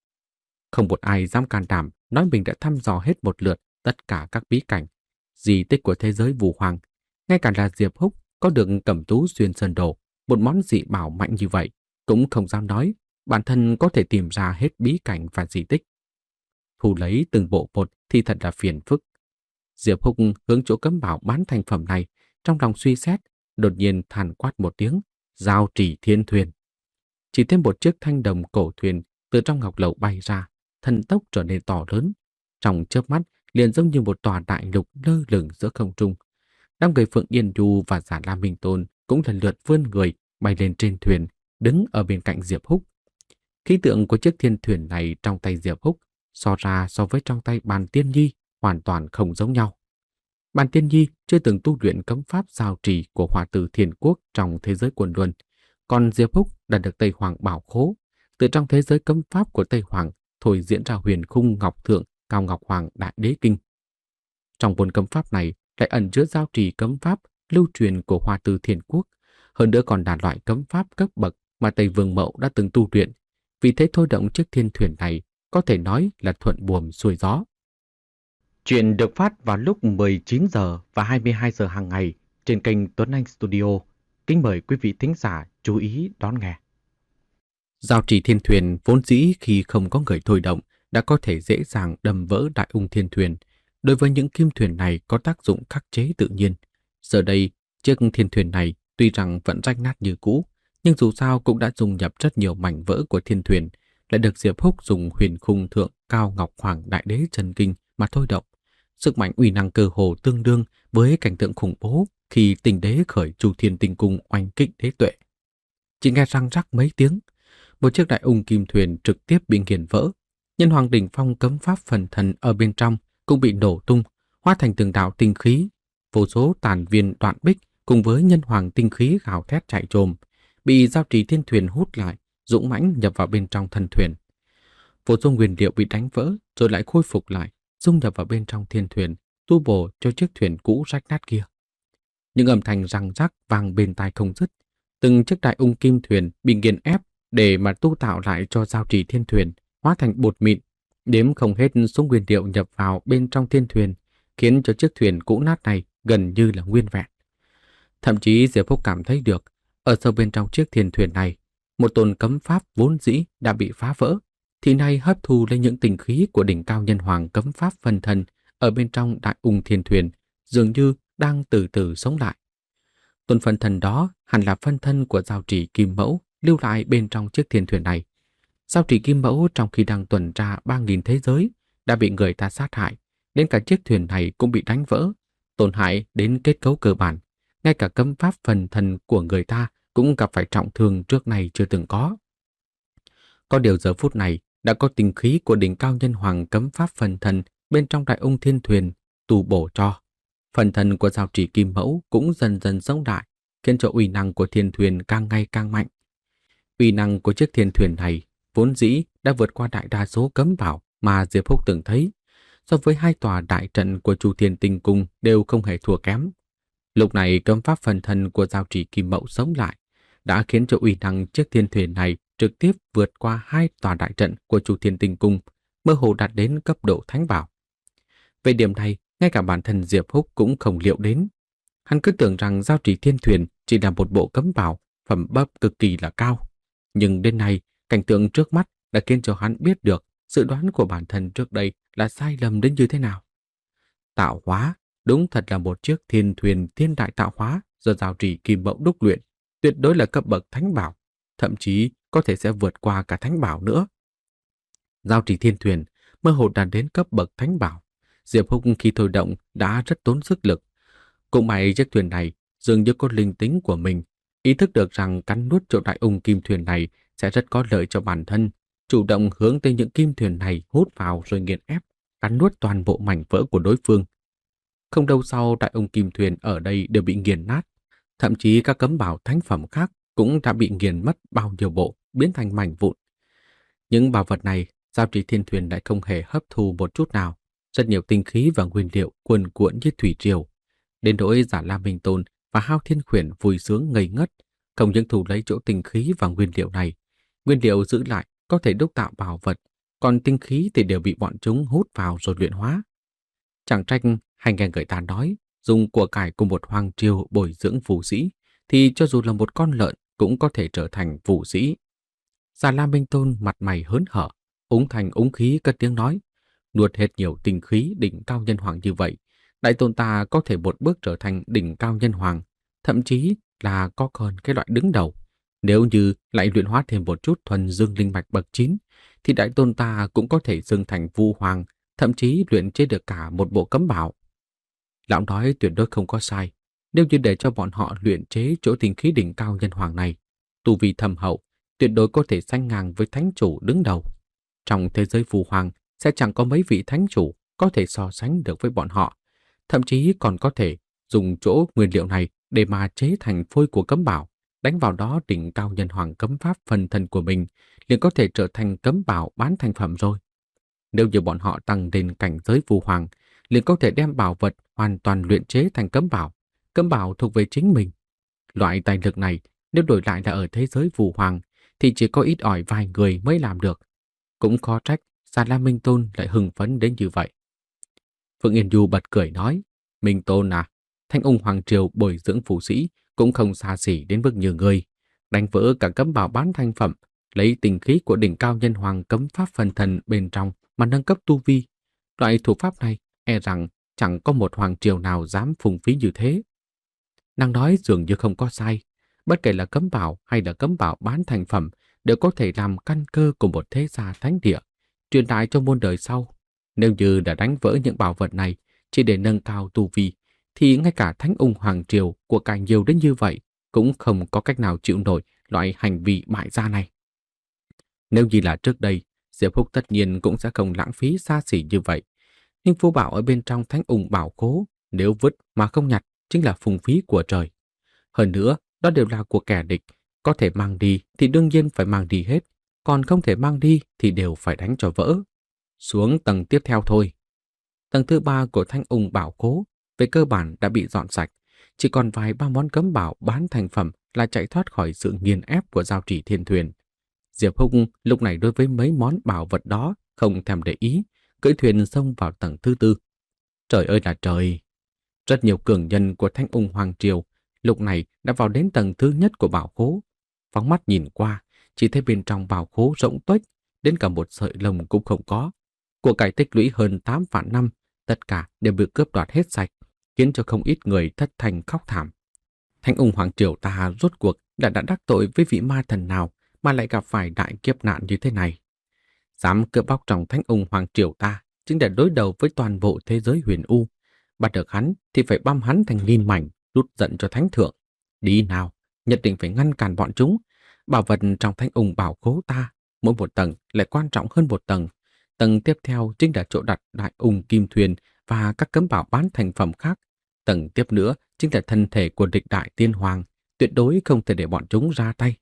Không một ai dám can đảm nói mình đã thăm dò hết một lượt tất cả các bí cảnh, di tích của thế giới Vũ Hoàng. Ngay cả là Diệp Húc có được Cẩm Tú Xuyên Sơn Đồ, một món dị bảo mạnh như vậy, cũng không dám nói bản thân có thể tìm ra hết bí cảnh và di tích. Thu lấy từng bộ một thì thật là phiền phức. Diệp Húc hướng chỗ cấm bảo bán thành phẩm này, trong lòng suy xét, đột nhiên than quát một tiếng, giao trì thiên thuyền. Chỉ thêm một chiếc thanh đồng cổ thuyền từ trong ngọc lầu bay ra, thần tốc trở nên to lớn. Trong chớp mắt liền giống như một tòa đại lục lơ lửng giữa không trung. Đám người Phượng Yên Nhu và Già Lam Minh Tôn cũng lần lượt vươn người bay lên trên thuyền, đứng ở bên cạnh Diệp Húc. Khí tượng của chiếc thiên thuyền này trong tay Diệp Húc so ra so với trong tay Bàn Tiên Nhi hoàn toàn không giống nhau. Bàn Tiên Nhi chưa từng tu luyện cấm pháp giao trì của Hỏa Tử Thiên Quốc trong thế giới quần luân, còn Diệp Húc đã được Tây Hoàng bảo khố, từ trong thế giới cấm pháp của Tây Hoàng thôi diễn ra huyền khung ngọc thượng Cao Ngọc Hoàng Đại Đế Kinh. Trong cuốn cấm pháp này lại ẩn chứa giao trì cấm pháp lưu truyền của Hỏa Tử Thiên Quốc, hơn nữa còn là loại cấm pháp cấp bậc mà Tây Vương Mậu đã từng tu luyện. Vì thế thôi động chiếc thiên thuyền này có thể nói là thuận buồm xuôi gió. Chuyện được phát vào lúc mười chín giờ và hai mươi hai giờ hàng ngày trên kênh Tuấn Anh Studio. Kính mời quý vị thính giả chú ý đón nghe. Giao trì thiên thuyền vốn dĩ khi không có người thôi động đã có thể dễ dàng đâm vỡ đại ung thiên thuyền. Đối với những kim thuyền này có tác dụng khắc chế tự nhiên. Giờ đây, chiếc thiên thuyền này tuy rằng vẫn rách nát như cũ, nhưng dù sao cũng đã dung nhập rất nhiều mảnh vỡ của thiên thuyền, lại được Diệp Húc dùng huyền khung thượng Cao Ngọc Hoàng Đại Đế Chân Kinh mà thôi động. Sức mạnh uy năng cơ hồ tương đương với cảnh tượng khủng bố khi Tình Đế khởi Chu Thiên Tinh Cung oanh kích đế tuệ. Chỉ nghe răng rắc mấy tiếng, một chiếc đại ung kim thuyền trực tiếp bị nghiền vỡ. Nhân hoàng đỉnh phong cấm pháp phần thần ở bên trong cũng bị nổ tung, hóa thành từng đạo tinh khí. Vô số tàn viên đoạn bích cùng với nhân hoàng tinh khí gào thét chạy trồm, bị giao trì thiên thuyền hút lại, dũng mãnh nhập vào bên trong thân thuyền. Vô số nguyên liệu bị đánh vỡ rồi lại khôi phục lại, dung nhập vào bên trong thiên thuyền, tu bổ cho chiếc thuyền cũ rách nát kia. Những âm thanh răng rắc vang bên tai không dứt. Từng chiếc đại ung kim thuyền bị nghiền ép để mà tu tạo lại cho giao trì thiên thuyền, hóa thành bột mịn, đếm không hết số nguyên liệu nhập vào bên trong thiên thuyền, khiến cho chiếc thuyền cũ nát này gần như là nguyên vẹn. Thậm chí Diệp Phúc cảm thấy được, ở sâu bên trong chiếc thiên thuyền này, một tôn cấm pháp vốn dĩ đã bị phá vỡ, thì nay hấp thu lấy những tinh khí của đỉnh cao nhân hoàng cấm pháp phân thân ở bên trong đại ung thiên thuyền, dường như đang từ từ sống lại. Tôn phân thân đó hẳn là phân thân của giao trì kim mẫu lưu lại bên trong chiếc thiên thuyền này. Giao trì kim mẫu trong khi đang tuần tra ba nghìn thế giới đã bị người ta sát hại, đến cả chiếc thuyền này cũng bị đánh vỡ, tổn hại đến kết cấu cơ bản. Ngay cả cấm pháp phần thân của người ta cũng gặp phải trọng thương trước này chưa từng có. Có điều giờ phút này đã có tinh khí của đỉnh cao nhân hoàng cấm pháp phần thân bên trong đại ung thiên thuyền tu bổ cho. Phần thân của giao trì kim mẫu cũng dần dần sống lại, khiến cho uy năng của thiên thuyền càng ngày càng mạnh. Uy năng của chiếc thiên thuyền này vốn dĩ đã vượt qua đại đa số cấm bảo mà Diệp Phúc từng thấy. So với hai tòa đại trận của Chu Thiên Tinh Cung đều không hề thua kém. Lúc này cấm pháp phần thân của giao trì kim mẫu sống lại, đã khiến cho uy năng chiếc thiên thuyền này trực tiếp vượt qua hai tòa đại trận của Chu Thiên Tinh Cung, mơ hồ đạt đến cấp độ thánh bảo. Về điểm này, ngay cả bản thân Diệp Húc cũng không liệu đến. Hắn cứ tưởng rằng giao trì thiên thuyền chỉ là một bộ cấm bảo, phẩm bậc cực kỳ là cao. Nhưng đến nay, cảnh tượng trước mắt đã khiến cho hắn biết được dự đoán của bản thân trước đây là sai lầm đến như thế nào. Tạo hóa, đúng thật là một chiếc thiên thuyền thiên đại tạo hóa do giao trì kim mẫu đúc luyện, tuyệt đối là cấp bậc thánh bảo, thậm chí có thể sẽ vượt qua cả thánh bảo nữa. Giao trì thiên thuyền mơ hồ đạt đến cấp bậc thánh bảo, Diệp Húc khi thôi động đã rất tốn sức lực. Cũng may chiếc thuyền này dường như có linh tính của mình, ý thức được rằng cắn nuốt chỗ đại ung kim thuyền này sẽ rất có lợi cho bản thân, chủ động hướng tới những kim thuyền này hút vào rồi nghiền ép, cắn nuốt toàn bộ mảnh vỡ của đối phương. Không lâu sau, đại ung kim thuyền ở đây đều bị nghiền nát, thậm chí các cấm bảo thánh phẩm khác cũng đã bị nghiền mất bao nhiêu bộ, biến thành mảnh vụn. Những bảo vật này, giao trì thiên thuyền lại không hề hấp thu một chút nào. Rất nhiều tinh khí và nguyên liệu cuồn cuộn như thủy triều. Đến nỗi Giả La Minh Tôn và Hao Thiên Khuyển vui sướng ngây ngất, không những thu lấy chỗ tinh khí và nguyên liệu này. Nguyên liệu giữ lại có thể đúc tạo bảo vật, còn tinh khí thì đều bị bọn chúng hút vào rồi luyện hóa. Chẳng trách hay nghe người ta nói, dùng của cải của một hoàng triều bồi dưỡng vũ sĩ, thì cho dù là một con lợn cũng có thể trở thành vũ sĩ. Giả La Minh Tôn mặt mày hớn hở, úng thành úng khí cất tiếng nói, nuốt hết nhiều tinh khí đỉnh cao nhân hoàng như vậy, đại tôn ta có thể một bước trở thành đỉnh cao nhân hoàng, thậm chí là có còn cái loại đứng đầu. Nếu như lại luyện hóa thêm một chút thuần dương linh mạch bậc chín, thì đại tôn ta cũng có thể dâng thành vu hoàng, thậm chí luyện chế được cả một bộ cấm bảo. Lão nói tuyệt đối không có sai. Nếu như để cho bọn họ luyện chế chỗ tinh khí đỉnh cao nhân hoàng này, tu vi thâm hậu, tuyệt đối có thể sánh ngang với thánh chủ đứng đầu. Trong thế giới phù hoàng sẽ chẳng có mấy vị thánh chủ có thể so sánh được với bọn họ, thậm chí còn có thể dùng chỗ nguyên liệu này để mà chế thành phôi của cấm bảo, đánh vào đó đỉnh cao nhân hoàng cấm pháp phần thân của mình, liền có thể trở thành cấm bảo bán thành phẩm rồi. Nếu như bọn họ tăng lên cảnh giới phù hoàng, liền có thể đem bảo vật hoàn toàn luyện chế thành cấm bảo, cấm bảo thuộc về chính mình. Loại tài lực này nếu đổi lại là ở thế giới phù hoàng thì chỉ có ít ỏi vài người mới làm được. Cũng khó trách Giả La Minh Tôn lại hưng phấn đến như vậy. Phượng Yên Du bật cười nói, Minh Tôn à, Thanh Ung Hoàng Triều bồi dưỡng vũ sĩ cũng không xa xỉ đến mức như ngươi, đánh vỡ cả cấm bảo bán thành phẩm, lấy tinh khí của đỉnh cao nhân hoàng cấm pháp phần thần bên trong mà nâng cấp tu vi. Loại thủ pháp này e rằng chẳng có một hoàng triều nào dám phung phí như thế. Nàng nói dường như không có sai, bất kể là cấm bảo hay là cấm bảo bán thành phẩm đều có thể làm căn cơ của một thế gia thánh địa, truyền lại cho muôn đời sau. Nếu như đã đánh vỡ những bảo vật này chỉ để nâng cao tu vi, thì ngay cả Thánh Ung Hoàng Triều của cải nhiều đến như vậy cũng không có cách nào chịu nổi loại hành vi bại gia này. Nếu như là trước đây, Diệp Húc tất nhiên cũng sẽ không lãng phí xa xỉ như vậy. Nhưng phú bảo ở bên trong thánh ung bảo khố, nếu vứt mà không nhặt chính là phung phí của trời. Hơn nữa, đó đều là của kẻ địch, có thể mang đi thì đương nhiên phải mang đi hết, còn không thể mang đi thì đều phải đánh cho vỡ. Xuống tầng tiếp theo thôi. Tầng thứ ba của Thanh Ung bảo khố về cơ bản đã bị dọn sạch, chỉ còn vài ba món cấm bảo bán thành phẩm là chạy thoát khỏi sự nghiền ép của giao trì thiên thuyền. Diệp Húc lúc này đối với mấy món bảo vật đó không thèm để ý, cưỡi thuyền xông vào tầng thứ tư. Trời ơi là trời! Rất nhiều cường nhân của Thanh Ung Hoàng Triều lúc này đã vào đến tầng thứ nhất của bảo khố. Phóng mắt nhìn qua, chỉ thấy bên trong bảo khố rỗng tuếch, đến cả một sợi lông cũng không có. Của cải tích lũy hơn tám vạn năm, tất cả đều bị cướp đoạt hết sạch, khiến cho không ít người thất thanh khóc thảm. Thanh Ung Hoàng Triều ta rốt cuộc đã đã đắc tội với vị ma thần nào mà lại gặp phải đại kiếp nạn như thế này. Dám cướp bóc trong Thanh Ung Hoàng Triều ta chính là đối đầu với toàn bộ thế giới huyền u. Bắt được hắn thì phải băm hắn thành nghìn mảnh, rút giận cho thánh thượng. Đi nào, nhất định phải ngăn cản bọn chúng. Bảo vật trong Thanh Ung bảo khố ta, mỗi một tầng lại quan trọng hơn một tầng. Tầng tiếp theo chính là chỗ đặt đại ung kim thuyền và các cấm bảo bán thành phẩm khác. Tầng tiếp nữa chính là thân thể của địch đại tiên hoàng, tuyệt đối không thể để bọn chúng ra tay.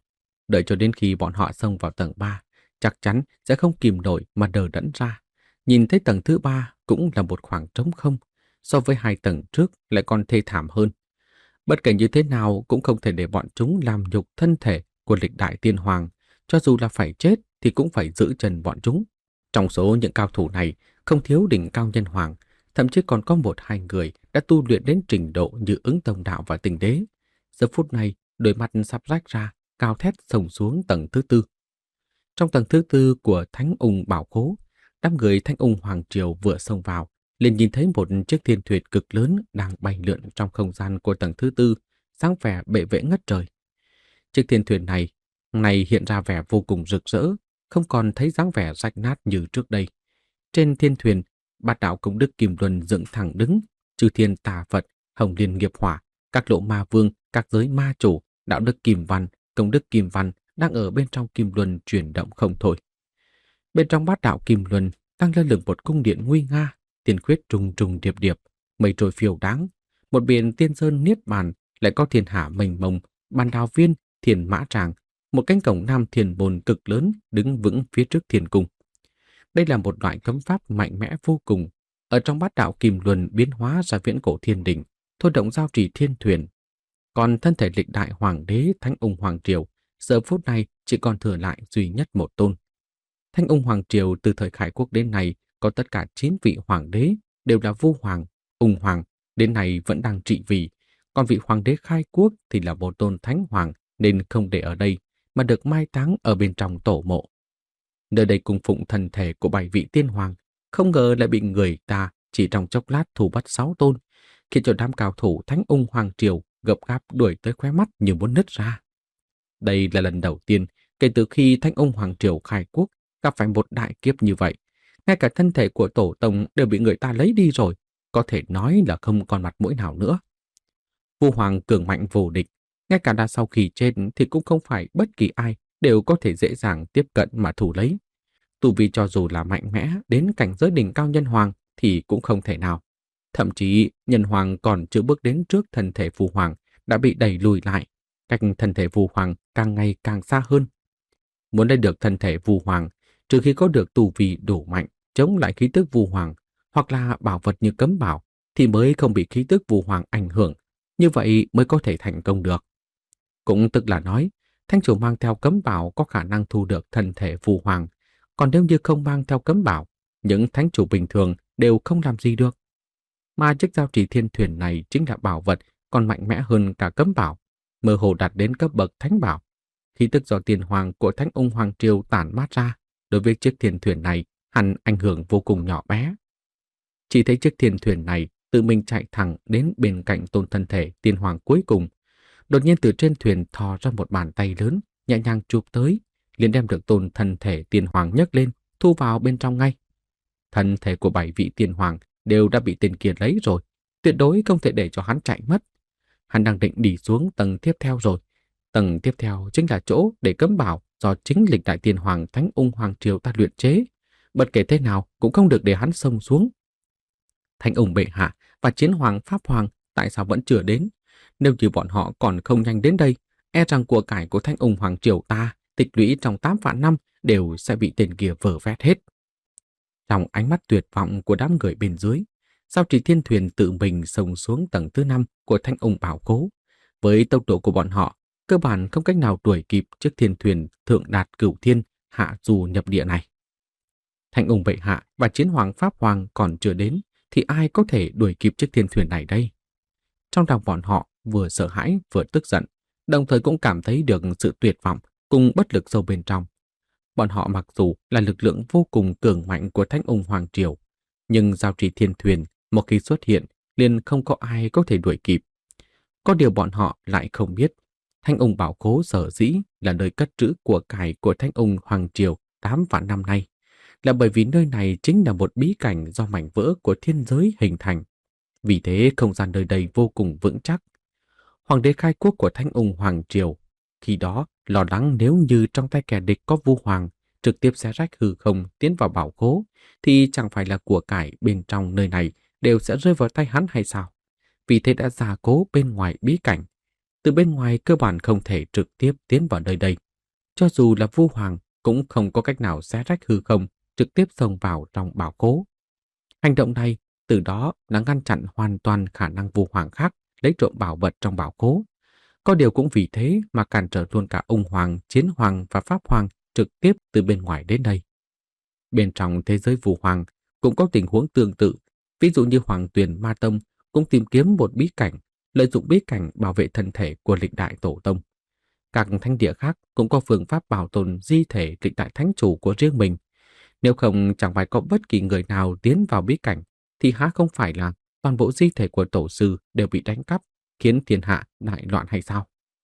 Đợi cho đến khi bọn họ xông vào tầng ba, chắc chắn sẽ không kìm nổi mà đờ đẫn ra. Nhìn thấy tầng thứ ba cũng là một khoảng trống không, so với hai tầng trước lại còn thê thảm hơn. Bất kể như thế nào cũng không thể để bọn chúng làm nhục thân thể của lịch đại tiên hoàng, cho dù là phải chết thì cũng phải giữ chân bọn chúng. Trong số những cao thủ này, không thiếu đỉnh cao nhân hoàng, thậm chí còn có một hai người đã tu luyện đến trình độ như Ứng Tông Đạo và Tình Đế. Giờ phút này, đôi mắt sắp rách ra, cao thét xông xuống tầng thứ tư. Trong tầng thứ tư của Thánh Ung bảo khố, đám người Thanh Ung Hoàng Triều vừa xông vào, liền nhìn thấy một chiếc thiên thuyền cực lớn đang bay lượn trong không gian của tầng thứ tư, sáng vẻ bệ vệ ngất trời. Chiếc thiên thuyền này, này hiện ra vẻ vô cùng rực rỡ, không còn thấy dáng vẻ rách nát như trước đây. Trên thiên thuyền, bát đạo công đức Kim Luân dựng thẳng đứng, chư thiên tà Phật, hồng liên nghiệp hỏa, các lộ ma vương, các giới ma chủ, đạo đức Kim Văn, công đức Kim Văn đang ở bên trong Kim Luân chuyển động không thôi. Bên trong bát đạo Kim Luân đang lơ lửng một cung điện nguy nga, tiên khuyết trùng trùng điệp điệp, mây trôi phiêu đáng. Một biển tiên sơn niết bàn, lại có thiên hạ mênh mông, bàn đào viên, thiền mã tràng, một cánh cổng nam thiền bồn cực lớn đứng vững phía trước thiền cung. Đây là một loại cấm pháp mạnh mẽ vô cùng. Ở trong bát đạo Kim Luân biến hóa ra viễn cổ thiên đỉnh, thôi động giao trì thiên thuyền. Còn thân thể lịch đại hoàng đế Thánh Ung Hoàng Triều, giờ phút này chỉ còn thừa lại duy nhất một tôn. Thanh Ung Hoàng Triều từ thời Khải Quốc đến nay có tất cả chín vị hoàng đế, đều là Vu Hoàng, Ung Hoàng, đến nay vẫn đang trị vì. Còn vị hoàng đế khai quốc thì là một tôn Thánh Hoàng nên không để ở đây, mà được mai táng ở bên trong tổ mộ. Nơi đây cung phụng thân thể của bảy vị tiên hoàng, không ngờ lại bị người ta chỉ trong chốc lát thu bắt sáu tôn, khiến cho đám cao thủ Thánh Ung Hoàng Triều gấp gáp đuổi tới khóe mắt như muốn nứt ra. Đây là lần đầu tiên kể từ khi Thanh Ung Hoàng Triều khai quốc gặp phải một đại kiếp như vậy. Ngay cả thân thể của tổ tông đều bị người ta lấy đi rồi, có thể nói là không còn mặt mũi nào nữa. Vu Hoàng cường mạnh vô địch, ngay cả đã sau khi chết thì cũng không phải bất kỳ ai đều có thể dễ dàng tiếp cận mà thủ lấy. Tu vi cho dù là mạnh mẽ đến cảnh giới đỉnh cao nhân hoàng thì cũng không thể nào. Thậm chí nhân hoàng còn chưa bước đến trước thân thể Vu Hoàng đã bị đẩy lùi lại, cách thân thể Vu Hoàng càng ngày càng xa hơn. Muốn lấy được thân thể Vu Hoàng, trừ khi có được tu vi đủ mạnh chống lại khí tức Vu Hoàng, hoặc là bảo vật như cấm bảo, thì mới không bị khí tức Vu Hoàng ảnh hưởng, như vậy mới có thể thành công được. Cũng tức là nói, thánh chủ mang theo cấm bảo có khả năng thu được thân thể Vu Hoàng, còn nếu như không mang theo cấm bảo, những thánh chủ bình thường đều không làm gì được. Mà chiếc giao trì thiên thuyền này chính là bảo vật còn mạnh mẽ hơn cả cấm bảo, mơ hồ đạt đến cấp bậc thánh bảo. Khí tức do tiền hoàng của Thánh Ung Hoàng Triều tản mát ra, đối với chiếc thiên thuyền này hẳn ảnh hưởng vô cùng nhỏ bé. Chỉ thấy chiếc thiên thuyền này tự mình chạy thẳng đến bên cạnh tôn thân thể tiên hoàng cuối cùng. Đột nhiên từ trên thuyền thò ra một bàn tay lớn, nhẹ nhàng chụp tới, liền đem được tôn thân thể tiên hoàng nhấc lên, thu vào bên trong ngay. Thân thể của bảy vị tiên hoàng đều đã bị tên kia lấy rồi, tuyệt đối không thể để cho hắn chạy mất. Hắn đang định đi xuống tầng tiếp theo rồi. Tầng tiếp theo chính là chỗ để cấm bảo do chính lịch đại tiên hoàng Thánh Ung Hoàng Triều ta luyện chế, bất kể thế nào cũng không được để hắn xông xuống. Thánh Ung bệ hạ và Chiến Hoàng Pháp Hoàng tại sao vẫn chưa đến? Nếu như bọn họ còn không nhanh đến đây, e rằng của cải của Thánh Ung Hoàng Triều ta tích lũy trong tám vạn năm đều sẽ bị tên kia vơ vét hết. Trong ánh mắt tuyệt vọng của đám người bên dưới, Sao Chỉ Thiên Thuyền tự mình xông xuống tầng thứ năm của Thánh Ung Bảo Cố. Với tốc độ của bọn họ, cơ bản không cách nào đuổi kịp chiếc thiên thuyền thượng đạt cửu thiên hạ dù nhập địa này. Thánh Ung bệ hạ và Chiến Hoàng Pháp Hoàng còn chưa đến, thì ai có thể đuổi kịp chiếc thiên thuyền này đây? Trong lòng bọn họ vừa sợ hãi vừa tức giận, đồng thời cũng cảm thấy được sự tuyệt vọng cùng bất lực sâu bên trong. Bọn họ mặc dù là lực lượng vô cùng cường mạnh của Thánh Ung Hoàng Triều, nhưng Giao Trì Thiên Thuyền một khi xuất hiện liền không có ai có thể đuổi kịp. Có điều bọn họ lại không biết, Thánh Ung Bảo Cố sở dĩ là nơi cất trữ của cải của Thánh Ung Hoàng Triều tám vạn năm nay, là bởi vì nơi này chính là một bí cảnh do mảnh vỡ của thiên giới hình thành. Vì thế không gian nơi đây vô cùng vững chắc. Hoàng đế khai quốc của Thánh Ung Hoàng Triều khi đó lo lắng nếu như trong tay kẻ địch có Vu Hoàng trực tiếp xé rách hư không tiến vào bảo khố, thì chẳng phải là của cải bên trong nơi này đều sẽ rơi vào tay hắn hay sao? Vì thế đã gia cố bên ngoài bí cảnh. Từ bên ngoài cơ bản không thể trực tiếp tiến vào nơi đây. Cho dù là Vu Hoàng cũng không có cách nào xé rách hư không trực tiếp xông vào trong bảo khố. Hành động này từ đó đã ngăn chặn hoàn toàn khả năng Vu Hoàng khác lấy trộm bảo vật trong bảo khố. Có điều cũng vì thế mà cản trở luôn cả Ung Hoàng, Chiến Hoàng và Pháp Hoàng trực tiếp từ bên ngoài đến đây. Bên trong thế giới Vu Hoàng cũng có tình huống tương tự, ví dụ như Hoàng Tuyền Ma Tông cũng tìm kiếm một bí cảnh, lợi dụng bí cảnh bảo vệ thân thể của lịch đại tổ tông. Các thánh địa khác cũng có phương pháp bảo tồn di thể lịch đại thánh chủ của riêng mình. Nếu không chẳng phải có bất kỳ người nào tiến vào bí cảnh, thì há không phải là toàn bộ di thể của tổ sư đều bị đánh cắp, khiến thiên hạ đại loạn hay sao?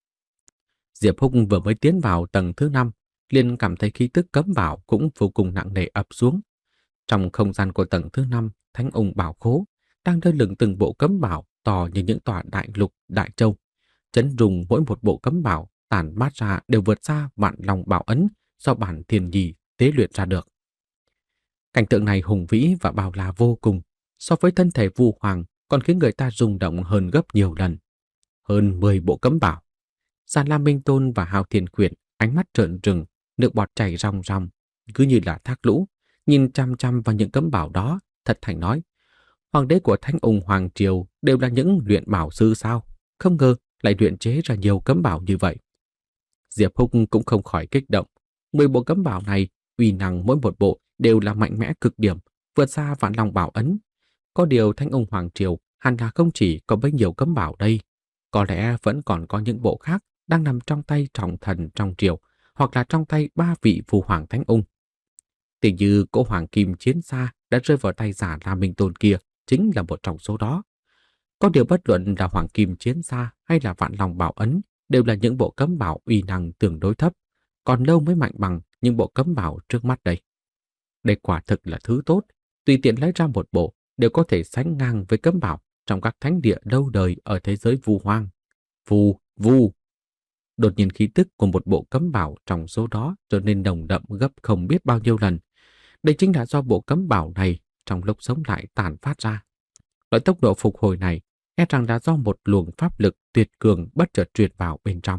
Diệp Húc vừa mới tiến vào tầng thứ năm, liền cảm thấy khí tức cấm bảo cũng vô cùng nặng nề ập xuống. Trong không gian của tầng thứ năm, Thánh Ung Bảo Khố đang lơ lửng từng bộ cấm bảo to như những tòa đại lục, đại châu. Chấn rung mỗi một bộ cấm bảo tản mát ra đều vượt xa vạn long bảo ấn do bản thiên nhì tế luyện ra được. Cảnh tượng này hùng vĩ và bao la vô cùng, so với thân thể Vu Hoàng còn khiến người ta rung động hơn gấp nhiều lần. Hơn mười bộ cấm bảo. Giàn Lam Minh Tôn và Hào Thiên Khuyển ánh mắt trợn trừng, nước bọt chảy ròng ròng, cứ như là thác lũ, nhìn chăm chăm vào những cấm bảo đó, thật thành nói: Hoàng đế của Thánh Ung Hoàng Triều đều là những luyện bảo sư sao? Không ngờ lại luyện chế ra nhiều cấm bảo như vậy. Diệp Húc cũng không khỏi kích động. Mười bộ cấm bảo này, uy năng mỗi một bộ đều là mạnh mẽ cực điểm, vượt xa vạn long bảo ấn. Có điều Thánh Ung Hoàng Triều hẳn là không chỉ có bấy nhiêu cấm bảo đây. Có lẽ vẫn còn có những bộ khác đang nằm trong tay trọng thần trong triều, hoặc là trong tay ba vị phù hoàng Thánh Ung. Tỷ như cỗ hoàng kim chiến xa đã rơi vào tay giả Lam Minh Tôn kia chính là một trong số đó. Có điều bất luận là hoàng kim chiến xa hay là vạn long bảo ấn đều là những bộ cấm bảo uy năng tương đối thấp, còn lâu mới mạnh bằng những bộ cấm bảo trước mắt đây. Đây quả thực là thứ tốt, tùy tiện lấy ra một bộ đều có thể sánh ngang với cấm bảo trong các thánh địa lâu đời ở thế giới Vu Hoang. Vù, vù. Đột nhiên khí tức của một bộ cấm bảo trong số đó trở nên nồng đậm gấp không biết bao nhiêu lần. Đây chính là do bộ cấm bảo này trong lúc sống lại tản phát ra. Loại tốc độ phục hồi này e rằng đã do một luồng pháp lực tuyệt cường bất chợt truyền vào bên trong.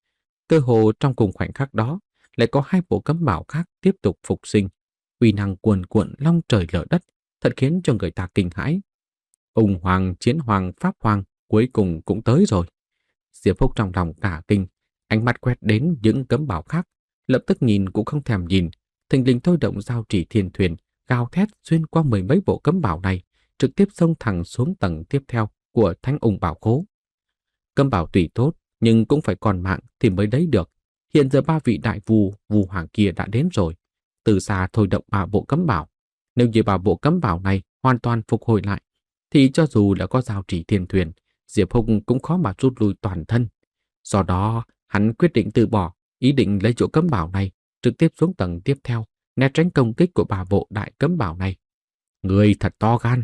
Cơ hồ trong cùng khoảnh khắc đó lại có hai bộ cấm bảo khác tiếp tục phục sinh, uy năng cuồn cuộn long trời lở đất, thật khiến cho người ta kinh hãi. Ung Hoàng, Chiến Hoàng, Pháp Hoàng cuối cùng cũng tới rồi. Diệp Phúc trong lòng cả kinh, ánh mắt quét đến những cấm bảo khác, lập tức nhìn cũng không thèm nhìn, thình lình thôi động giao chỉ thiên thuyền, gào thét xuyên qua mười mấy bộ cấm bảo này, trực tiếp xông thẳng xuống tầng tiếp theo của Thánh Ung Bảo Khố. Cấm bảo tùy tốt, nhưng cũng phải còn mạng thì mới lấy được. Hiện giờ ba vị đại vù, vù hoàng kia đã đến rồi. Từ xa thôi động ba bộ cấm bảo. Nếu như ba bộ cấm bảo này hoàn toàn phục hồi lại, thì cho dù là có giao chỉ thiên thuyền, Diệp Hùng cũng khó mà rút lui toàn thân. Do đó, hắn quyết định từ bỏ ý định lấy chỗ cấm bảo này, trực tiếp xuống tầng tiếp theo, né tránh công kích của ba bộ đại cấm bảo này. Người thật to gan.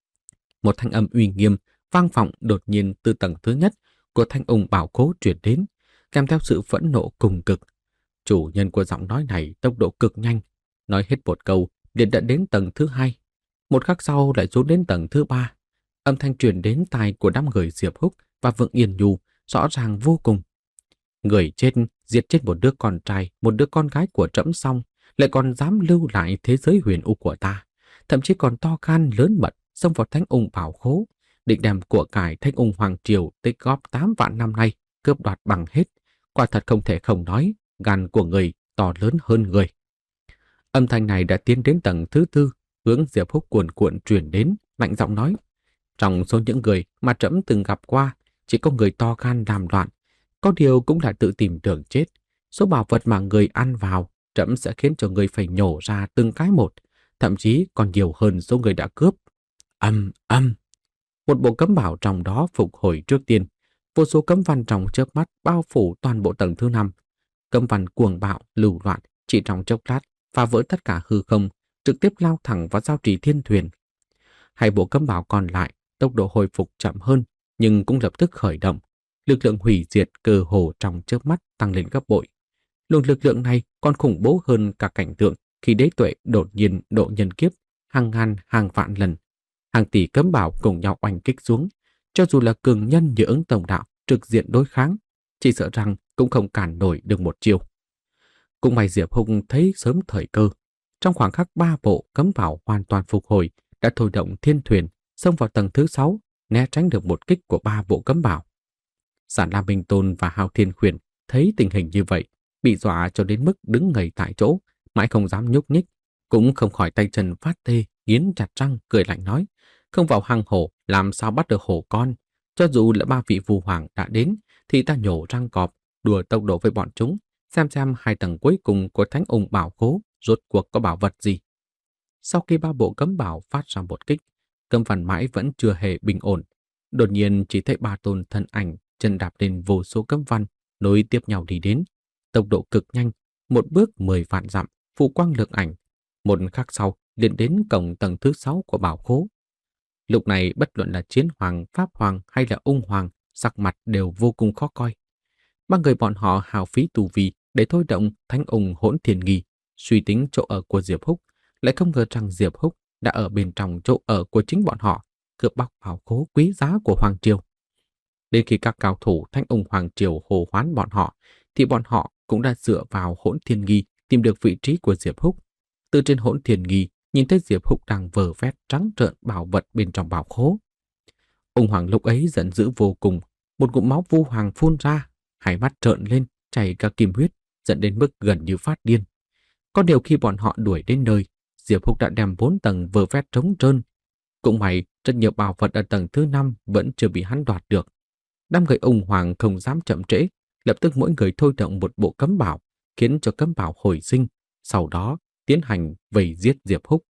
Một thanh âm uy nghiêm vang vọng đột nhiên từ tầng thứ nhất của Thanh Ung Bảo Khố truyền đến, kèm theo sự phẫn nộ cùng cực. Chủ nhân của giọng nói này tốc độ cực nhanh, nói hết một câu liền đã đến tầng thứ hai. Một khắc sau lại xuống đến tầng thứ ba. Âm thanh truyền đến tai của đám người Diệp Húc và Vương Yên Nhu rõ ràng vô cùng. Người chết giết chết một đứa con trai, một đứa con gái của trẫm xong, lại còn dám lưu lại thế giới huyền u của ta, thậm chí còn to gan lớn mật xông vào Thánh Ung Bảo Khố, định đem của cải Thánh Ung Hoàng Triều tích góp tám vạn năm nay cướp đoạt bằng hết. Quả thật không thể không nói, gan của người to lớn hơn người. Âm thanh này đã tiến đến tầng thứ tư, hướng Diệp Húc cuồn cuộn truyền đến, lạnh giọng nói: trong số những người mà trẫm từng gặp qua, chỉ có người to gan làm loạn, có điều cũng là tự tìm đường chết. Số bảo vật mà người ăn vào, trẫm sẽ khiến cho người phải nhổ ra từng cái một, thậm chí còn nhiều hơn số người đã cướp. Âm âm. Một bộ cấm bảo trong đó phục hồi trước tiên, vô số cấm văn trong chớp mắt bao phủ toàn bộ tầng thứ năm. Cấm văn cuồng bạo, lưu loạn, chỉ trong chốc lát phá vỡ tất cả hư không, trực tiếp lao thẳng vào giao trì thiên thuyền. Hai bộ cấm bảo còn lại, tốc độ hồi phục chậm hơn, nhưng cũng lập tức khởi động. Lực lượng hủy diệt cơ hồ trong chớp mắt tăng lên gấp bội. Luồng lực lượng này còn khủng bố hơn cả cảnh tượng khi đế tuệ đột nhiên độ nhân kiếp hàng ngàn hàng vạn lần. Hàng tỷ cấm bảo cùng nhau oanh kích xuống, cho dù là cường nhân như Ứng Tổng Đạo trực diện đối kháng, chỉ sợ rằng cũng không cản nổi được một chiều. Cũng may Diệp Hùng thấy sớm thời cơ, trong khoảng khắc ba bộ cấm bảo hoàn toàn phục hồi, đã thôi động thiên thuyền xông vào tầng thứ sáu, né tránh được một kích của ba bộ cấm bảo. Sản Lam Minh Tôn và Hào Thiên Khuyển thấy tình hình như vậy, bị dọa cho đến mức đứng ngây tại chỗ, mãi không dám nhúc nhích, cũng không khỏi tay chân phát tê, nghiến chặt răng cười lạnh nói: không vào hang hổ làm sao bắt được hổ con? Cho dù là ba vị phù hoàng đã đến, thì ta nhổ răng cọp, đùa tốc độ với bọn chúng, xem xem hai tầng cuối cùng của Thánh Ung Bảo Khố rốt cuộc có bảo vật gì. Sau khi ba bộ cấm bảo phát ra một kích, cấm văn mãi vẫn chưa hề bình ổn. Đột nhiên chỉ thấy ba tôn thân ảnh chân đạp lên vô số cấm văn nối tiếp nhau đi đến, tốc độ cực nhanh, một bước mười vạn dặm, phù quang lực ảnh. Một khắc sau liền đến cổng tầng thứ sáu của bảo khố. Lúc này bất luận là Chiến Hoàng, Pháp Hoàng hay là Ung Hoàng, sắc mặt đều vô cùng khó coi. Ba người bọn họ hao phí tu vi để thôi động Thánh Ung Hỗn Thiên Nghi, suy tính chỗ ở của Diệp Húc, lại không ngờ rằng Diệp Húc đã ở bên trong chỗ ở của chính bọn họ, cướp bóc bảo khố quý giá của Hoàng Triều. Đến khi các cao thủ Thánh Ung Hoàng Triều hồ hoán bọn họ, thì bọn họ cũng đã dựa vào Hỗn Thiên Nghi tìm được vị trí của Diệp Húc. Từ trên Hỗn Thiên Nghi nhìn thấy Diệp Húc đang vờ vét trắng trợn bảo vật bên trong bảo khố. Ung Hoàng lúc ấy giận dữ vô cùng, một ngụm máu vu hoàng phun ra, hai mắt trợn lên, chảy cả kim huyết, dẫn đến mức gần như phát điên. Có điều khi bọn họ đuổi đến nơi, Diệp Húc đã đem bốn tầng vờ vét trống trơn. Cũng may, rất nhiều bảo vật ở tầng thứ năm vẫn chưa bị hắn đoạt được. Đám người Ung Hoàng không dám chậm trễ, lập tức mỗi người thôi động một bộ cấm bảo, khiến cho cấm bảo hồi sinh, sau đó tiến hành vây giết Diệp Húc.